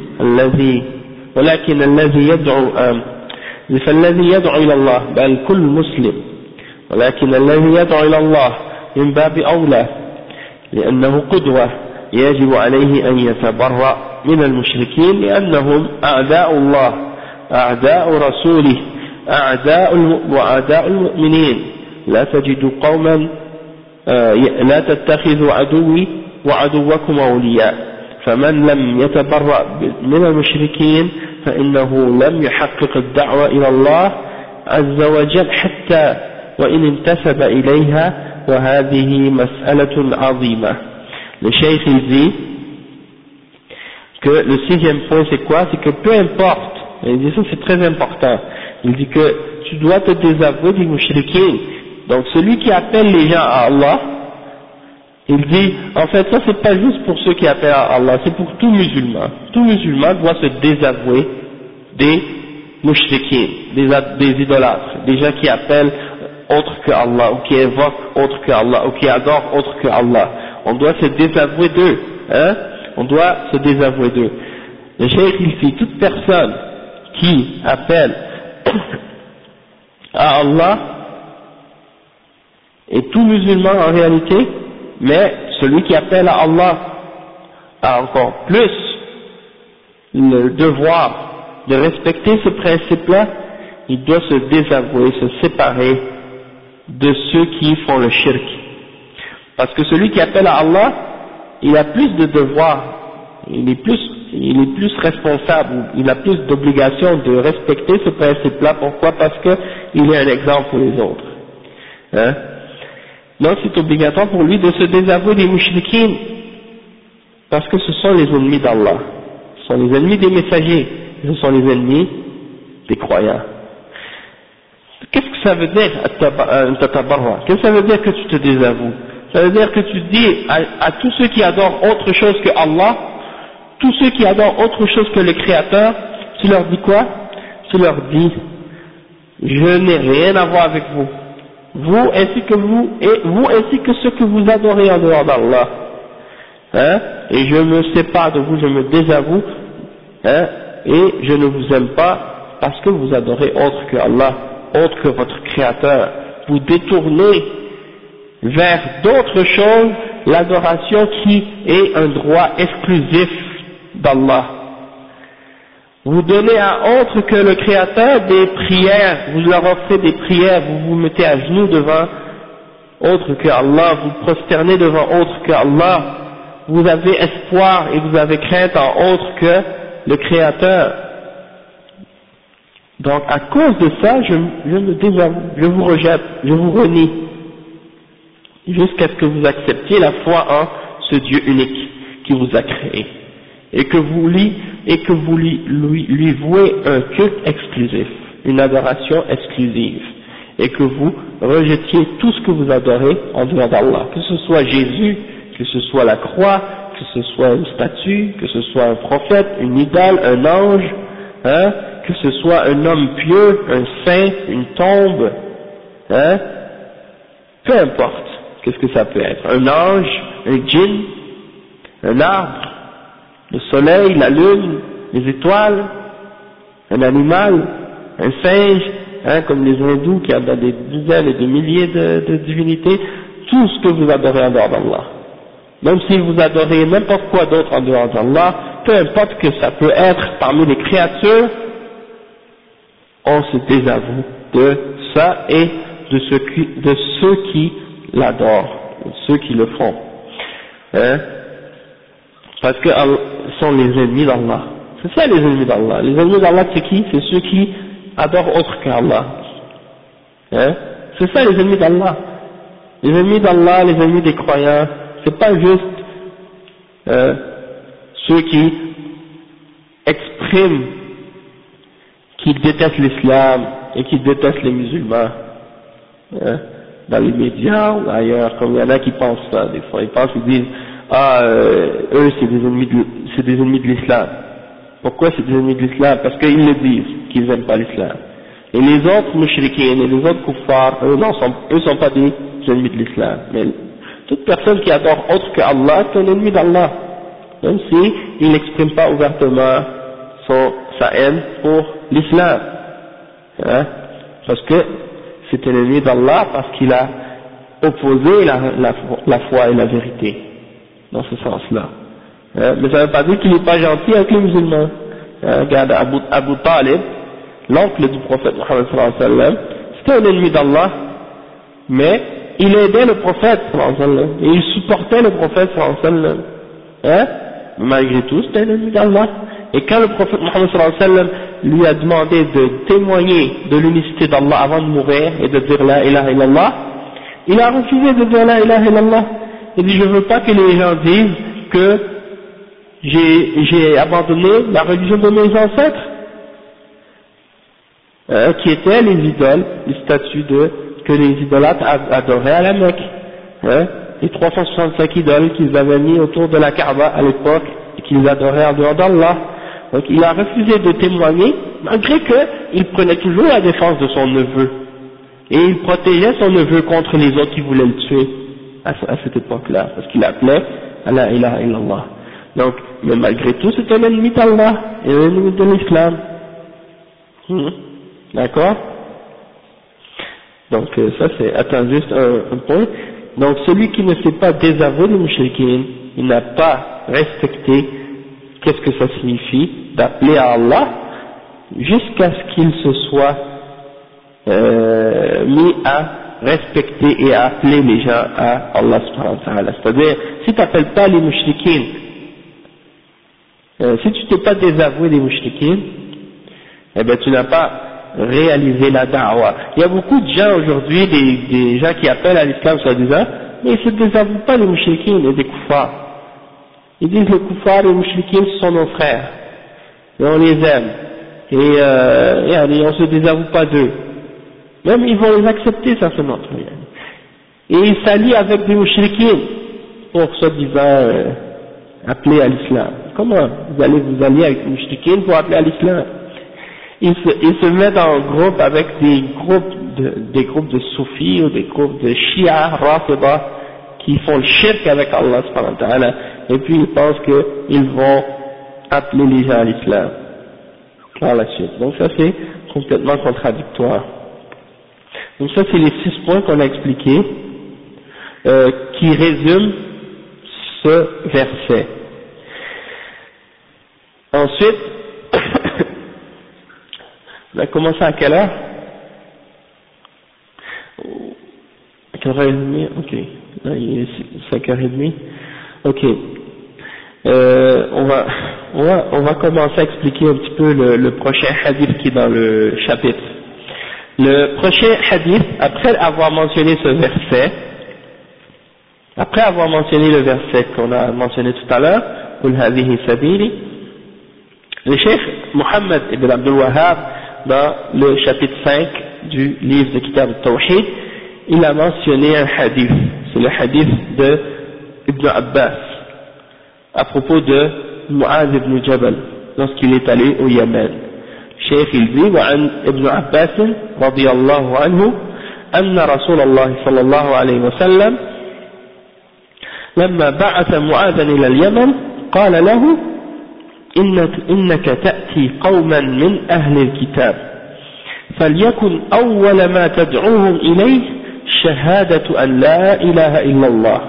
فالذي يدعو إلى الله بل كل مسلم ولكن الذي يدعو إلى الله من باب أولى لأنه قدوة يجب عليه أن يتبرأ من المشركين لأنهم أعداء الله أعداء رسوله وأعداء المؤمنين. لا تجد قوما لا تتخذوا عدوي وعدوكم أولياء، فمن لم يتبرأ من المشركين فإنه لم يحقق الدعوة إلى الله عز وجل حتى وإن انتسب إليها، وهذه مسألة عظيمة. Le cheikh il dit que le sixième point c'est quoi? C'est que peu importe, il dit ça c'est très important, il dit que tu dois te désavouer des mouchriquins. Donc celui qui appelle les gens à Allah, il dit en fait ça c'est pas juste pour ceux qui appellent à Allah, c'est pour tout musulman. Tout musulman doit se désavouer des mouchriquins, des idolâtres, des gens qui appellent autre que Allah, ou qui invoquent autre que Allah, ou qui adorent autre que Allah. On doit se désavouer d'eux, hein, on doit se désavouer d'eux. Le cheikh il dit, toute personne qui appelle à Allah est tout musulman en réalité, mais celui qui appelle à Allah a encore plus le devoir de respecter ce principe-là. Il doit se désavouer, se séparer de ceux qui font le shirk. Parce que celui qui appelle à Allah, il a plus de devoirs, il est plus responsable, il a plus d'obligations de respecter ce principe-là. Pourquoi? Parce que il est un exemple pour les autres. Hein? Donc c'est obligatoire pour lui de se désavouer des mushrikines, parce que ce sont les ennemis d'Allah, ce sont les ennemis des messagers, ce sont les ennemis des croyants. Qu'est-ce que ça veut dire, qu'est-ce que ça veut dire que tu te désavoues? Ça veut dire que tu dis à tous ceux qui adorent autre chose que Allah, tous ceux qui adorent autre chose que le Créateur, tu leur dis quoi? Tu leur dis, je n'ai rien à voir avec vous. Vous ainsi que ceux que vous adorez en dehors d'Allah. Hein? Et je me sépare de vous, je me désavoue, hein? Et je ne vous aime pas parce que vous adorez autre que Allah, autre que votre Créateur. Vous détournez vers d'autres choses l'adoration qui est un droit exclusif d'Allah. Vous donnez à autre que le Créateur des prières, vous leur offrez des prières, vous vous mettez à genoux devant autre que Allah, vous prosternez devant autre que Allah, vous avez espoir et vous avez crainte en autre que le Créateur. Donc à cause de ça, je me désavoue, je vous rejette, je vous renie, jusqu'à ce que vous acceptiez la foi en ce Dieu unique qui vous a créé, et que vous lui vouez un culte exclusif, une adoration exclusive, et que vous rejetiez tout ce que vous adorez en dehors d'Allah, que ce soit Jésus, que ce soit la croix, que ce soit une statue, que ce soit un prophète, une idole, un ange, hein, que ce soit un homme pieux, un saint, une tombe, hein, peu importe, qu'est-ce que ça peut être, un ange, un djinn, un arbre, le soleil, la lune, les étoiles, un animal, un singe, hein, comme les hindous qui ont des dizaines et des milliers de divinités, tout ce que vous adorez en dehors d'Allah. Même si vous adorez n'importe quoi d'autre en dehors d'Allah, peu importe que ça peut être parmi les créatures, on se désavoue de ça et de ceux qui l'adorent, ceux qui le font. Hein? Parce que sont les ennemis d'Allah. C'est ça les ennemis d'Allah. Les ennemis d'Allah c'est qui? C'est ceux qui adorent autre qu'Allah. Hein? C'est ça les ennemis d'Allah. Les ennemis d'Allah, les ennemis des croyants, c'est pas juste ceux qui expriment qu'ils détestent l'islam et qu'ils détestent les musulmans, hein, dans les médias ou ailleurs, comme il y en a qui pensent ça, des fois, ils disent, eux c'est des ennemis de l'islam. Pourquoi c'est des ennemis de l'islam? Parce qu'ils le disent, qu'ils n'aiment pas l'islam. Et les autres mushrikines et les autres kuffars, eux sont pas des ennemis de l'islam. Mais toute personne qui adore autre que Allah est un ennemi d'Allah, même si il n'exprime pas ouvertement sa haine pour l'islam, hein, parce que c'est un ennemi d'Allah parce qu'il a opposé la foi et la vérité dans ce sens-là, hein, mais ça ne veut pas dire qu'il n'est pas gentil avec les musulmans. Hein, regarde Abu Talib, l'oncle du prophète Muhammad sallallahu alayhi wa sallam, c'était un ennemi d'Allah, mais il aidait le prophète sallallahu alayhi wa sallam, et il supportait le prophète sallallahu alayhi wa sallam, hein, malgré tout c'était un ennemi d'Allah. Et quand le prophète Muhammad sallallahu alayhi wa sallam lui a demandé de témoigner de l'unicité d'Allah avant de mourir et de dire la ilaha illallah, il a refusé de dire la ilaha illallah. Il dit, je veux pas que les gens disent que j'ai abandonné la religion de mes ancêtres, qui étaient les idoles, les statues que les idolâtres adoraient à la Mecque, hein, les 365 idoles qu'ils avaient mis autour de la Kaaba à l'époque et qu'ils adoraient en dehors d'Allah. Donc il a refusé de témoigner, malgré qu'il prenait toujours la défense de son neveu. Et il protégeait son neveu contre les autres qui voulaient le tuer à cette époque-là, parce qu'il appelait à la ilaha illallah. Donc, mais malgré tout, c'est un ennemi d'Allah et un ennemi de l'islam. D'accord? Donc ça c'est, attends juste un point. Donc celui qui ne s'est pas désavoué des mouchriquines, il n'a pas respecté qu'est-ce que ça signifie d'appeler à Allah jusqu'à ce qu'il se soit mis à respecter et à appeler les gens à Allah subhanahu wa ta'ala. C'est-à-dire, si tu n'appelles pas les mouchriquines, si tu t'es pas désavoué des mouchriquines, eh ben tu n'as pas réalisé la da'wa. Il y a beaucoup de gens aujourd'hui, des gens qui appellent à l'islam soi-disant, mais ils ne se désavouent pas des mouchriquines et des koufars. Ils disent les koufars et les mouchriquines sont nos frères, et on les aime, et on ne se désavoue pas d'eux. Même ils vont les accepter, ça c'est notre lien. Et ils s'allient avec des mouchriquines pour soi-disant appeler à l'islam. Comment vous allez vous allier avec des mouchriquines pour appeler à l'islam? Ils se mettent en groupe avec des groupes de soufis ou des groupes de shi'a, rafida, qui font le shirk avec Allah subhanahu wa ta'ala, et puis ils pensent qu'ils vont appeler les gens à l'islam par la suite. Donc ça c'est complètement contradictoire. Donc ça c'est les 6 points qu'on a expliqués, qui résument ce verset. Ensuite, on a commencé à quelle heure? 4h30, ok. Là, il est 5h30. Ok. On va commencer à expliquer un petit peu le prochain hadith qui est dans le chapitre. Le prochain hadith, après avoir mentionné ce verset, après avoir mentionné le verset qu'on a mentionné tout à l'heure, Qul hadhihi sabili, le cheikh Muhammad ibn Abdul Wahhab, dans le chapitre 5 du livre de Kitab al-Tawhid, il a mentionné un hadith, c'est le hadith de Ibn Abbas, à propos de Mu'adh ibn Jabal, lorsqu'il est allé au Yémen. Cheikh il dit, وعن ابن عباس رضي الله عنه أن رسول الله صلى الله عليه وسلم لما بعث معاذا إلى اليمن قال له إنك تأتي قوما من أهل الكتاب فليكن أول ما تدعوهم إليه شهادة أن لا إله إلا الله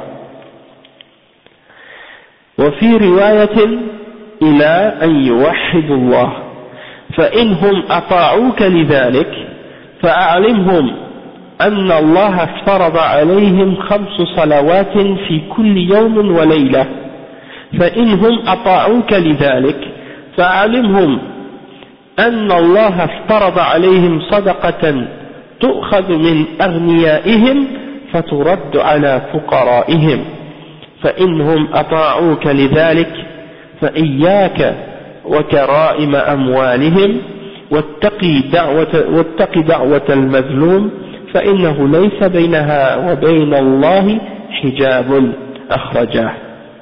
وفي رواية إلى أن يوحدوا الله فإنهم أطاعوك لذلك فأعلمهم أن الله افترض عليهم 5 صلوات في كل يوم وليلة فإنهم أطاعوك لذلك فأعلمهم أن الله افترض عليهم صدقة تؤخذ من أغنيائهم فترد على فقرائهم فإنهم أطاعوك لذلك فإياك وكرائم أموالهم واتق دعوة المظلوم فإنه ليس بينها وبين الله حجاب أخرجاه.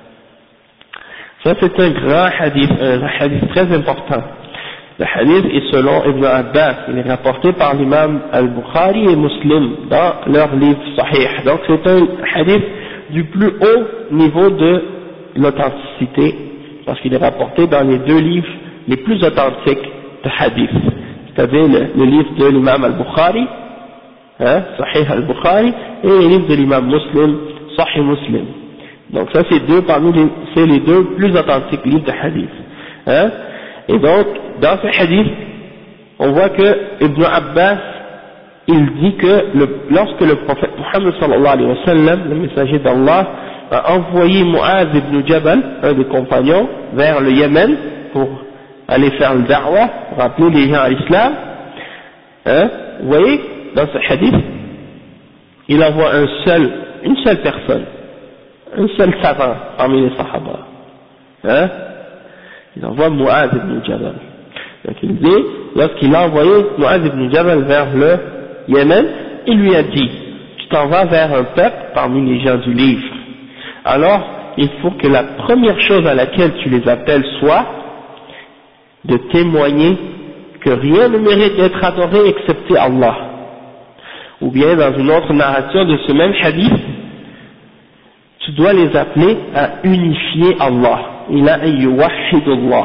Ça c'est un grand hadith, un hadith très important. Le hadith est selon Ibn Abbas, il est rapporté par l'imam al-Bukhari et Muslim dans leur livre Sahih. Donc c'est un hadith du plus haut niveau de l'authenticité, parce qu'il est rapporté dans les 2 livres les plus authentiques de hadith, c'est-à-dire le livre de l'imam al-Bukhari, Sahih al-Bukhari, et le livre de l'imam Muslim, Sahih Muslim. Donc ça c'est les 2 plus authentiques livres de hadith. Et donc dans ce hadith, on voit que Ibn Abbas, il dit que lorsque le prophète Muhammad sallallahu alayhi wa sallam, le messager d'Allah, a envoyé Mu'adh ibn Jabal, un des compagnons, vers le Yémen pour aller faire le da'wah, pour appeler les gens à l'islam, vous voyez, dans ce hadith, il envoie une seule personne, un seul savant parmi les sahaba, il envoie Mu'adh ibn Jabal. Donc il dit, lorsqu'il a envoyé Mu'adh ibn Jabal vers le Yémen, il lui a dit, tu t'en vas vers un peuple parmi les gens du livre. Alors, il faut que la première chose à laquelle tu les appelles soit de témoigner que rien ne mérite d'être adoré excepté Allah. ou bien dans une autre narration de ce même hadith, tu dois les appeler à unifier Allah, ila an yuwahhidullah.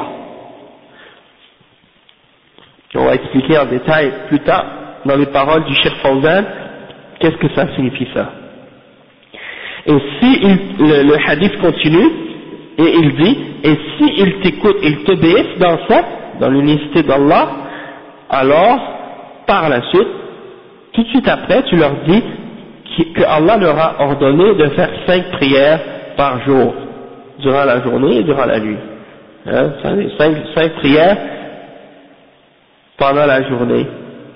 On va expliquer en détail plus tard dans les paroles du Cheikh Fawzan qu'est-ce que ça signifie ça. Et si le hadith continue et il dit, et si ils t'écoutent, ils t'obéissent dans ça, dans l'unicité d'Allah, alors par la suite, tout de suite après, tu leur dis que Allah leur a ordonné de faire 5 prières par jour, durant la journée et durant la nuit. Hein, 5 prières pendant la journée.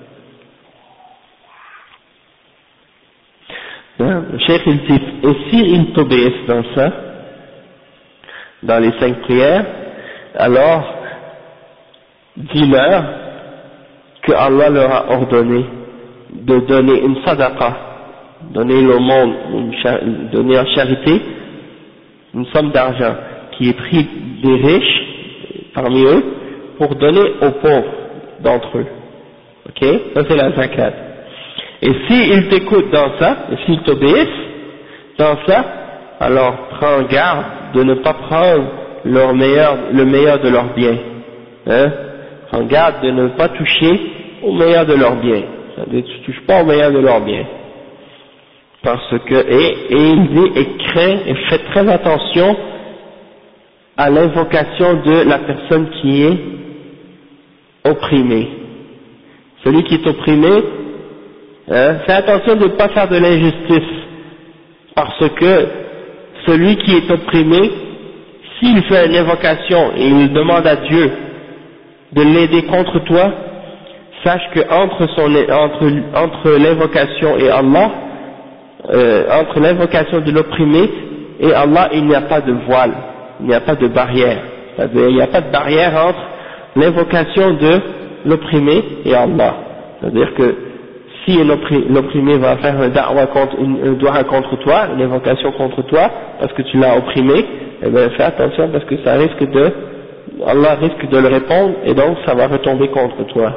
Hein, le cheikh il dit, et s'ils t'obéissent dans ça, dans les 5 prières, alors dis-leur que Allah leur a ordonné de donner une sadaqa, donner l'aumône, donner en charité une somme d'argent qui est pris des riches parmi eux pour donner aux pauvres d'entre eux. Ok, ça c'est la zakat. Et s'ils t'écoutent dans ça, et s'ils t'obéissent dans ça, alors prends garde de ne pas prendre le meilleur de leurs biens. Hein? Prends garde de ne pas toucher au meilleur de leurs biens. C'est-à-dire, tu ne touches pas au meilleur de leurs biens. Parce que, et il dit, et crains, et fais très attention à l'invocation de la personne qui est opprimée. Celui qui est opprimé, hein, fais attention de ne pas faire de l'injustice. Parce que celui qui est opprimé, s'il fait une invocation et il demande à Dieu de l'aider contre toi, sache que entre l'invocation et Allah, entre l'invocation de l'opprimé et Allah, il n'y a pas de voile, il n'y a pas de barrière. C'est-à-dire, il n'y a pas de barrière entre l'invocation de l'opprimé et Allah. C'est-à-dire que si l'opprimé va faire un dua contre toi, une invocation contre toi, parce que tu l'as opprimé, eh bien fais attention parce que Allah risque de le répondre et donc ça va retomber contre toi.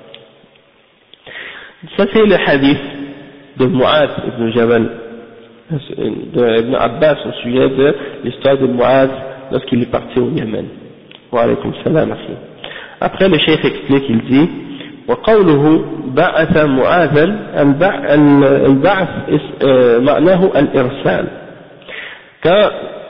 Ça c'est le hadith de Mu'adh ibn Jabal, de Ibn Abbas au sujet de l'histoire de Mu'adh lorsqu'il est parti au Yémen. Wa alaykum salam. Après le cheikh explique, il dit وقوله بعث معاذا البعث معناه الإرسال. Quand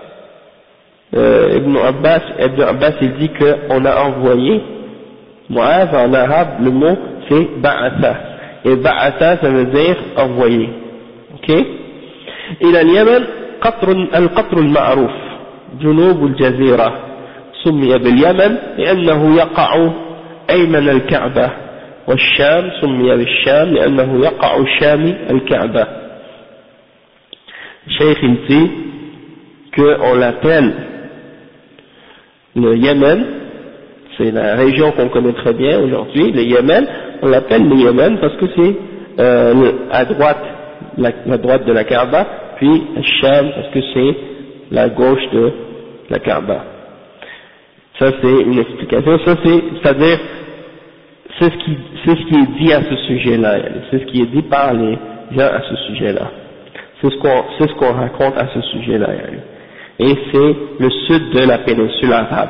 Ibn Abbas il dit qu'on a envoyé Mu'adh, en arabe le mot c'est ba'atha, et ba'atha ça veut dire envoyer. Ok. إلى اليمن القطر المعروف جنوب الجزيرة سمي باليمن لأنه يقع أيمن الكعبة، والشام سمي بالشام لأنه يقع شام الكعبة. Cheikh il dit qu'on l'appelle le Yémen, c'est la région qu'on connaît très bien aujourd'hui, le Yémen, on l'appelle le Yémen parce que c'est à droite, la droite de la Kaaba, puis Sham parce que c'est la gauche de la Kaaba. Ça c'est une explication, c'est-à-dire c'est ce qui est dit à ce sujet-là, c'est ce qui est dit par les gens à ce sujet-là, c'est ce qu'on raconte à ce sujet-là, et c'est le sud de la péninsule arabe.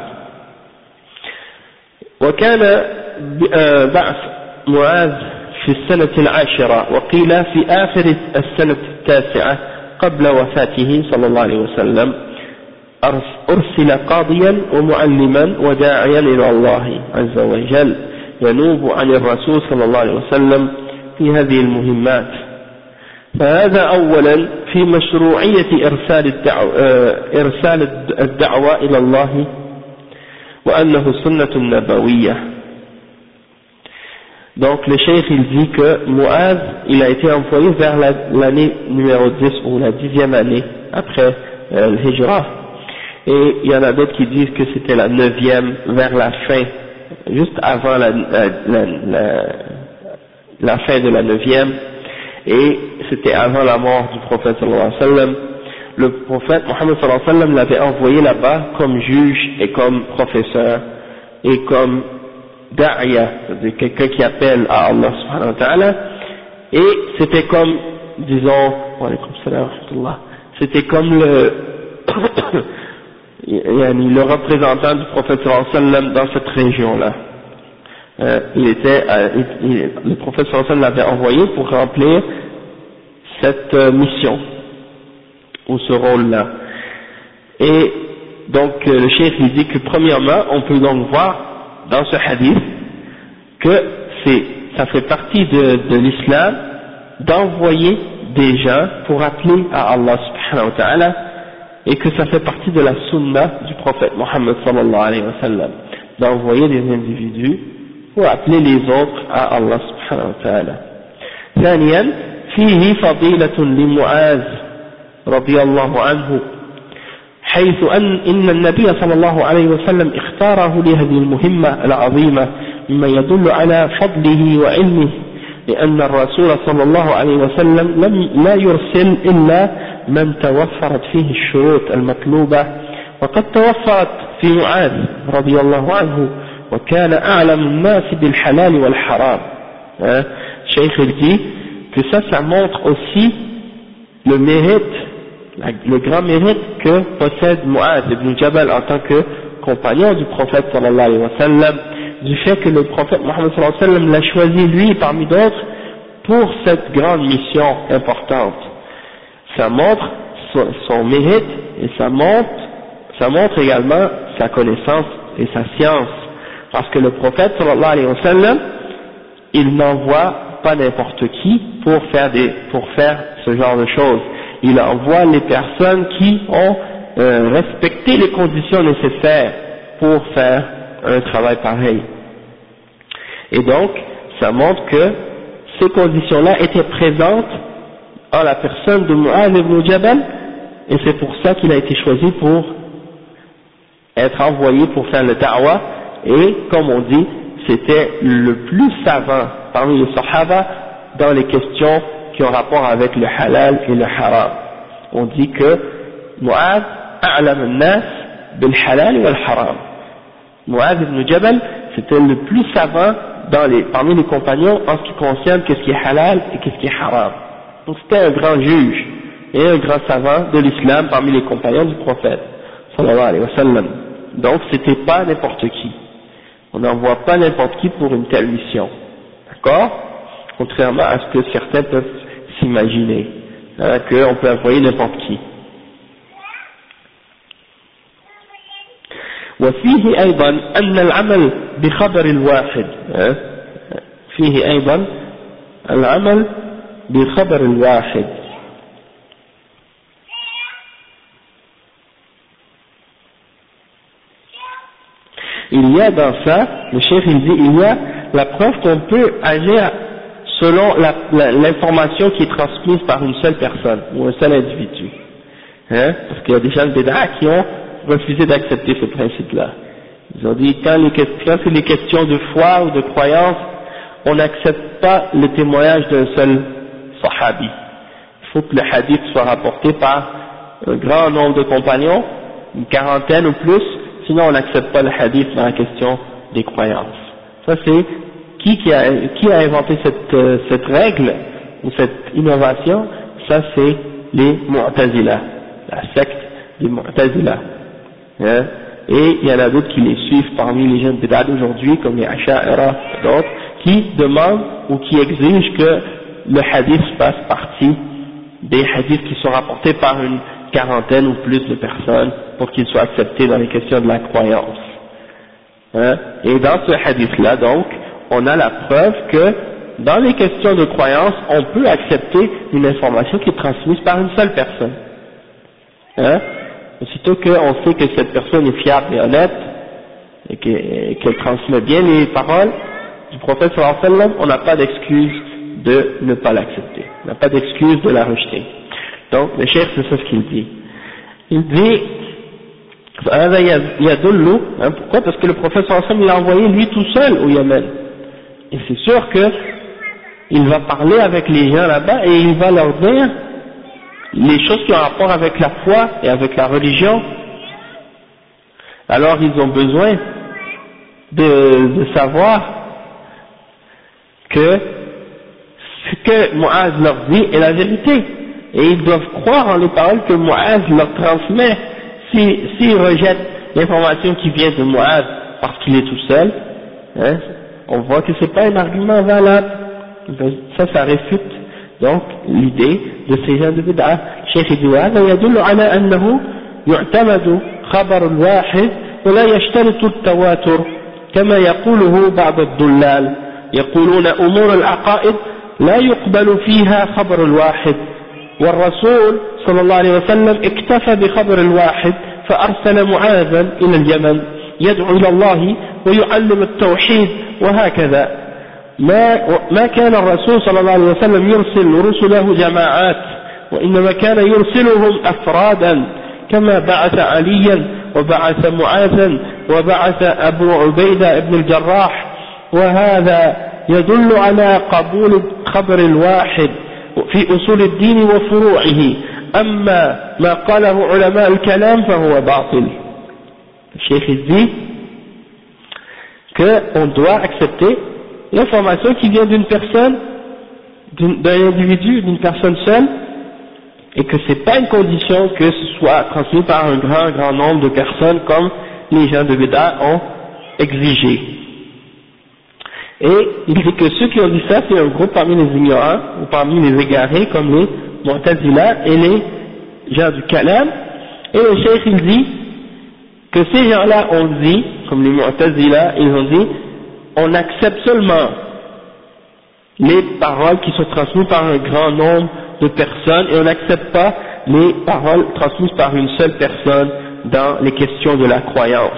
وكان بعث معاذ في السنة العاشرة وقيل في آخر السنة التاسعة قبل وفاته صلى الله عليه وسلم، أرسل قاضيا ومعلما وداعيا إلى الله عز وجل ينوب عن الرسول صلى الله عليه وسلم في هذه المهمات. فهذا أولا في مشروعية إرسال الدعوة إلى الله وأنه سنة نبوية. Donc le cheikh il dit que Mu'adh il a été envoyé vers l'année numéro 10 ou la 10e année après le Hijra, et il y en a d'autres qui disent que c'était la 9e vers la fin, juste avant la fin de la 9e, et c'était avant la mort du prophète sallallahu alayhi wa sallam. Le prophète Mohammed sallallahu alayhi wa sallam l'avait envoyé là-bas comme juge et comme professeur et comme da'ya, c'est-à-dire quelqu'un qui appelle à Allah subhanahu wa ta'ala, Et c'était comme, disons, c'était comme le représentant du prophète sallallahu alayhi wa sallam dans cette région-là. Le prophète sallallahu alayhi wa sallam l'avait envoyé pour remplir cette mission, ou ce rôle-là. Et donc le cheikh il dit que premièrement, on peut donc voir dans ce hadith que ça fait partie de l'islam d'envoyer des gens pour appeler à Allah subhanahu wa ta'ala, et que ça fait partie de la sunna du prophète Mohammed sallallahu alayhi wa sallam, d'envoyer des individus pour appeler les autres à Allah subhanahu wa ta'ala. ثانيا فيه فضيلة لمعاذ رضي الله عنه حيث إن النبي صلى الله عليه وسلم اختاره لهذه المهمة العظيمة مما يدل على فضله وعلمه، لأن الرسول صلى الله عليه وسلم لا يرسل إلا من توفرت فيه الشروط المطلوبة، وقد توفرت في معاذ رضي الله عنه وكان أعلم الناس بالحلال والحرام. Cheikh dit que ça montre aussi le mérite, le grand mérite que possède Mu'adh ibn Jabal en tant que compagnon du prophète sallallahu alayhi wa sallam, du fait que le prophète Mohammed sallallahu alayhi wa sallam l'a choisi lui parmi d'autres pour cette grande mission importante. Ça montre son mérite, et ça montre également sa connaissance et sa science, parce que le prophète sallallahu alayhi wa sallam, il n'envoie pas n'importe qui pour faire ce genre de choses. Il envoie les personnes qui ont respecté les conditions nécessaires pour faire un travail pareil. Et donc, ça montre que ces conditions-là étaient présentes en la personne de Mu'adh ibn Jabal, et c'est pour ça qu'il a été choisi pour être envoyé pour faire le da'wah, et comme on dit, c'était le plus savant parmi les sahaba dans les questions qui ont rapport avec le halal et le haram. On dit que Mu'adh a'lam an-nas bil halal wal haram. Mu'adh ibn Jabal, c'était le plus savant parmi les compagnons en ce qui concerne qu'est-ce qui est halal et qu'est-ce qui est haram. Donc c'était un grand juge et un grand savant de l'islam parmi les compagnons du prophète sallallahu alayhi wa sallam. Donc c'était pas n'importe qui. On n'envoie pas n'importe qui pour une telle mission. D'accord? Contrairement à ce que certains peuvent s'imaginer, qu'on peut envoyer n'importe qui. وفيه أيضا أن العمل بخبر الواحد فيه أيضا العمل بخبر الواحد. Il y a dans ça, le chef il dit, il y a la preuve qu'on peut agir selon l'information qui est transmise par une seule personne ou un seul individu. Parce qu'il y a des gens de Béd'a qui ont refusé d'accepter ce principe-là. Ils ont dit, quand c'est les questions de foi ou de croyance, on n'accepte pas le témoignage d'un seul sahabi. Il faut que le hadith soit rapporté par un grand nombre de compagnons, une quarantaine ou plus, sinon on n'accepte pas le hadith dans la question des croyances. Ça c'est qui a inventé cette règle ou cette innovation? Ça c'est les Mu'tazila, la secte des Mu'tazila. Et il y en a d'autres qui les suivent parmi les jeunes Bid'ah d'aujourd'hui, comme les Asha'ira et d'autres, qui demandent ou qui exigent que le hadith fasse partie des hadiths qui sont rapportés par une quarantaine ou plus de personnes pour qu'ils soient acceptés dans les questions de la croyance. Et dans ce hadith-là, donc, on a la preuve que dans les questions de croyance, on peut accepter une information qui est transmise par une seule personne. Aussitôt qu'on sait que cette personne est fiable et honnête, et qu'elle transmet bien les paroles du prophète sallallahu alayhi wa sallam, on n'a pas d'excuse de ne pas l'accepter, on n'a pas d'excuse de la rejeter. Donc le cheikh c'est ça ce qu'il dit. Il dit, pourquoi? Parce que le prophète sallallahu alayhi wa sallam l'a envoyé lui tout seul au Yémen. Et c'est sûr que il va parler avec les gens là-bas et il va leur dire les choses qui ont rapport avec la foi et avec la religion. Alors ils ont besoin de savoir que que Mu'az leur dit est la vérité, et ils doivent croire en les paroles que Mu'az leur transmet. S'ils rejettent l'information qui vient de Mu'az parce qu'il est tout seul, hein, on voit que c'est pas un argument valable. Ça réfute donc l'idée de ces gens de bid'a. Cheikh dit هذا يدل على أنه يعتمد خبر الواحد ولا يشترط التواتر كما يقوله بعض الضلال يقولون أمور العقائد لا يقبل فيها خبر الواحد والرسول صلى الله عليه وسلم اكتفى بخبر الواحد فأرسل معاذا إلى اليمن يدعو إلى الله ويعلم التوحيد وهكذا ما كان الرسول صلى الله عليه وسلم يرسل رسله جماعات وإنما كان يرسلهم أفرادا كما بعث عليا وبعث معاذا وبعث أبو عبيدة ابن الجراح وهذا يدل على قبول خبر الواحد في أصول الدين وفروعه أما ما قاله علماء الكلام فهو باطل. الشيخ dit qu'on doit accepter l'information qui vient d'une personne, d'un individu, d'une personne seule, et que c'est pas une condition que ce soit transmis par un grand nombre de personnes comme les gens de Bid'a ont exigé. Et il dit que ceux qui ont dit ça, c'est un groupe parmi les ignorants, ou parmi les égarés, comme les Mu'tazila et les gens du Kalam. Et le Cheikh il dit que ces gens-là ont dit, comme les Mu'tazila, ils ont dit, on accepte seulement les paroles qui sont transmises par un grand nombre de personnes et on n'accepte pas les paroles transmises par une seule personne dans les questions de la croyance.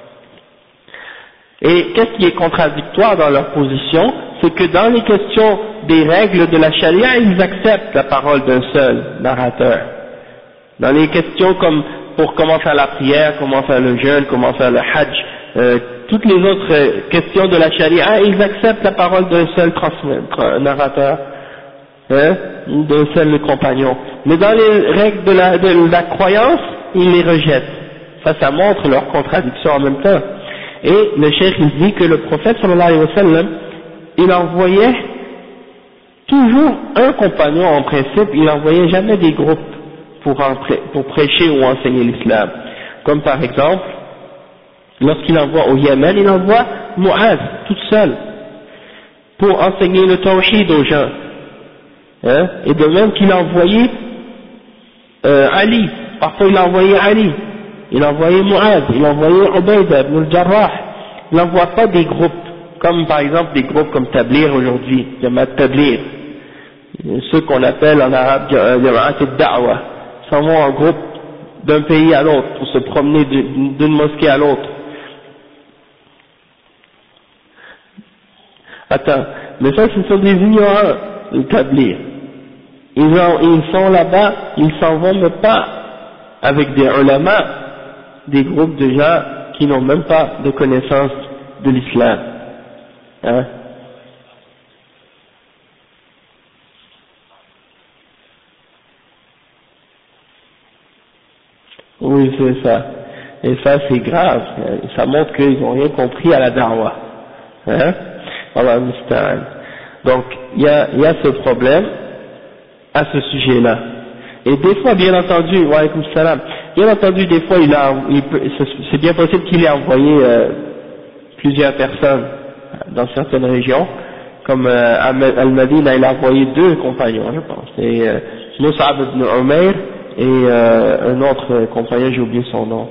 Et qu'est-ce qui est contradictoire dans leur position? C'est que dans les questions des règles de la charia, ils acceptent la parole d'un seul narrateur. Dans les questions comme pour comment faire la prière, comment faire le jeûne, comment faire le hajj, toutes les autres questions de la charia, ils acceptent la parole d'un seul narrateur, ou d'un seul compagnon. Mais dans les règles de la croyance, ils les rejettent. Ça montre leur contradiction en même temps. Et le cheikh il dit que le prophète sallallahu alayhi wa sallam, il envoyait toujours un compagnon en principe, il n'envoyait jamais des groupes pour prêcher ou enseigner l'islam. Comme par exemple, lorsqu'il envoie au Yémen, il envoie Mu'az, toute seule, pour enseigner le tawhid aux gens. Et de même qu'il a envoyé Ali, parfois il a envoyé Ali, il a envoyé Mu'az, il a envoyé Ubayda ibn al-Jarrah. Il n'envoie pas des groupes, comme par exemple des groupes comme Tablir aujourd'hui, Jamaat Tablir, ceux qu'on appelle en arabe Jamaat al-Da'wa, s'en vont en groupe d'un pays à l'autre pour se promener d'une mosquée à l'autre. Attends, mais ça ce sont des ignorants, le Tablir. Ils sont là-bas, ils s'en vont mais pas avec des ulama, des groupes de gens qui n'ont même pas de connaissance de l'islam. Oui, c'est ça. Et ça, c'est grave. Ça montre qu'ils n'ont rien compris à la da'wa. Allah musta'an. Donc, il y a ce problème à ce sujet-là. Et des fois, bien entendu, wa alaykoum salam, bien entendu, des fois, c'est bien possible qu'il ait envoyé plusieurs personnes dans certaines régions, comme Al-Madina, il a envoyé 2 compagnons, je pense, c'est Mus'ab ibn Umayr et un autre compagnon, j'ai oublié son nom.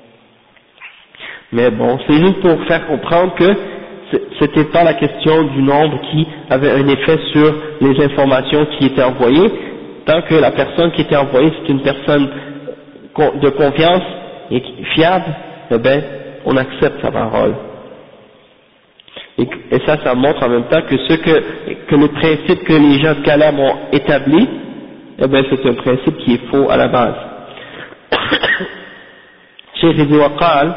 Mais bon, c'est juste pour faire comprendre que c'était pas la question du nombre qui avait un effet sur les informations qui étaient envoyées, tant que la personne qui était envoyée c'est une personne de confiance et fiable, eh ben, on accepte sa parole. Et ça montre en même temps que le principe que les gens de Kalam ont établi, eh ben, c'est un principe qui est faux à la base. Cheikh dit وقال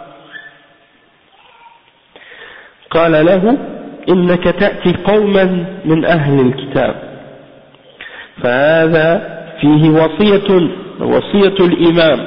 قال له إنك تأتي قوما من أهل الكتاب فهذا فيه وصية الإمام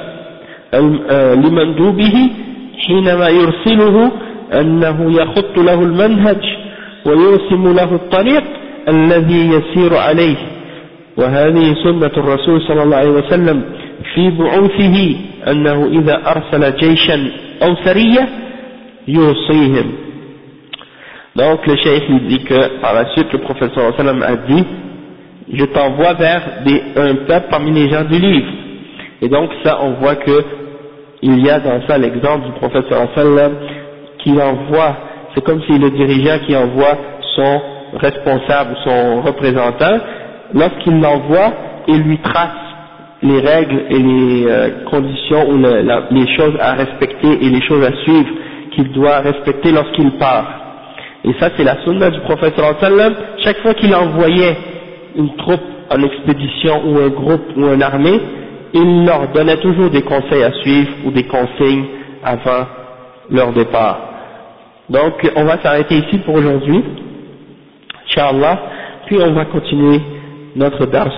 لمندوبه حينما يرسله أنه يخط له المنهج ويرسم له الطريق الذي يسير عليه وهذه سنة الرسول صلى الله عليه وسلم في بعوثه أنه إذا أرسل جيشا أو سرية يوصيهم. Donc le cheikh il dit que par la suite le prophète sallallahu alayhi wa sallam a dit je t'envoie vers un peuple parmi les gens du livre. Et donc ça on voit que il y a dans ça l'exemple du prophète sallallahu alayhi wa sallam qui envoie, c'est comme si le dirigeant qui envoie son responsable, son représentant, lorsqu'il l'envoie, il lui trace les règles et les conditions ou les choses à respecter et les choses à suivre qu'il doit respecter lorsqu'il part. Et ça c'est la sunna du prophète sallallahu alayhi wa sallam. Chaque fois qu'il envoyait une troupe en expédition ou un groupe ou une armée, il leur donnait toujours des conseils à suivre ou des consignes avant leur départ. Donc on va s'arrêter ici pour aujourd'hui, Inch'Allah, puis on va continuer notre dars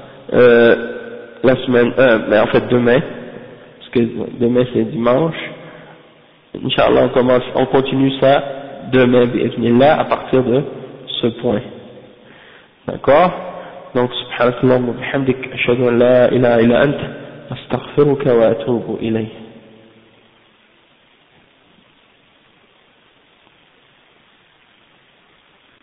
la semaine, mais en fait demain, parce que demain c'est dimanche, Inch'Allah on continue ça demain, bi'idhnillah, à partir de ce point. D'accord? Donc, subhanakallah wa bihamdik, ashhadu an la ilaha illa ant, astaghfiruka wa atubu ilayh.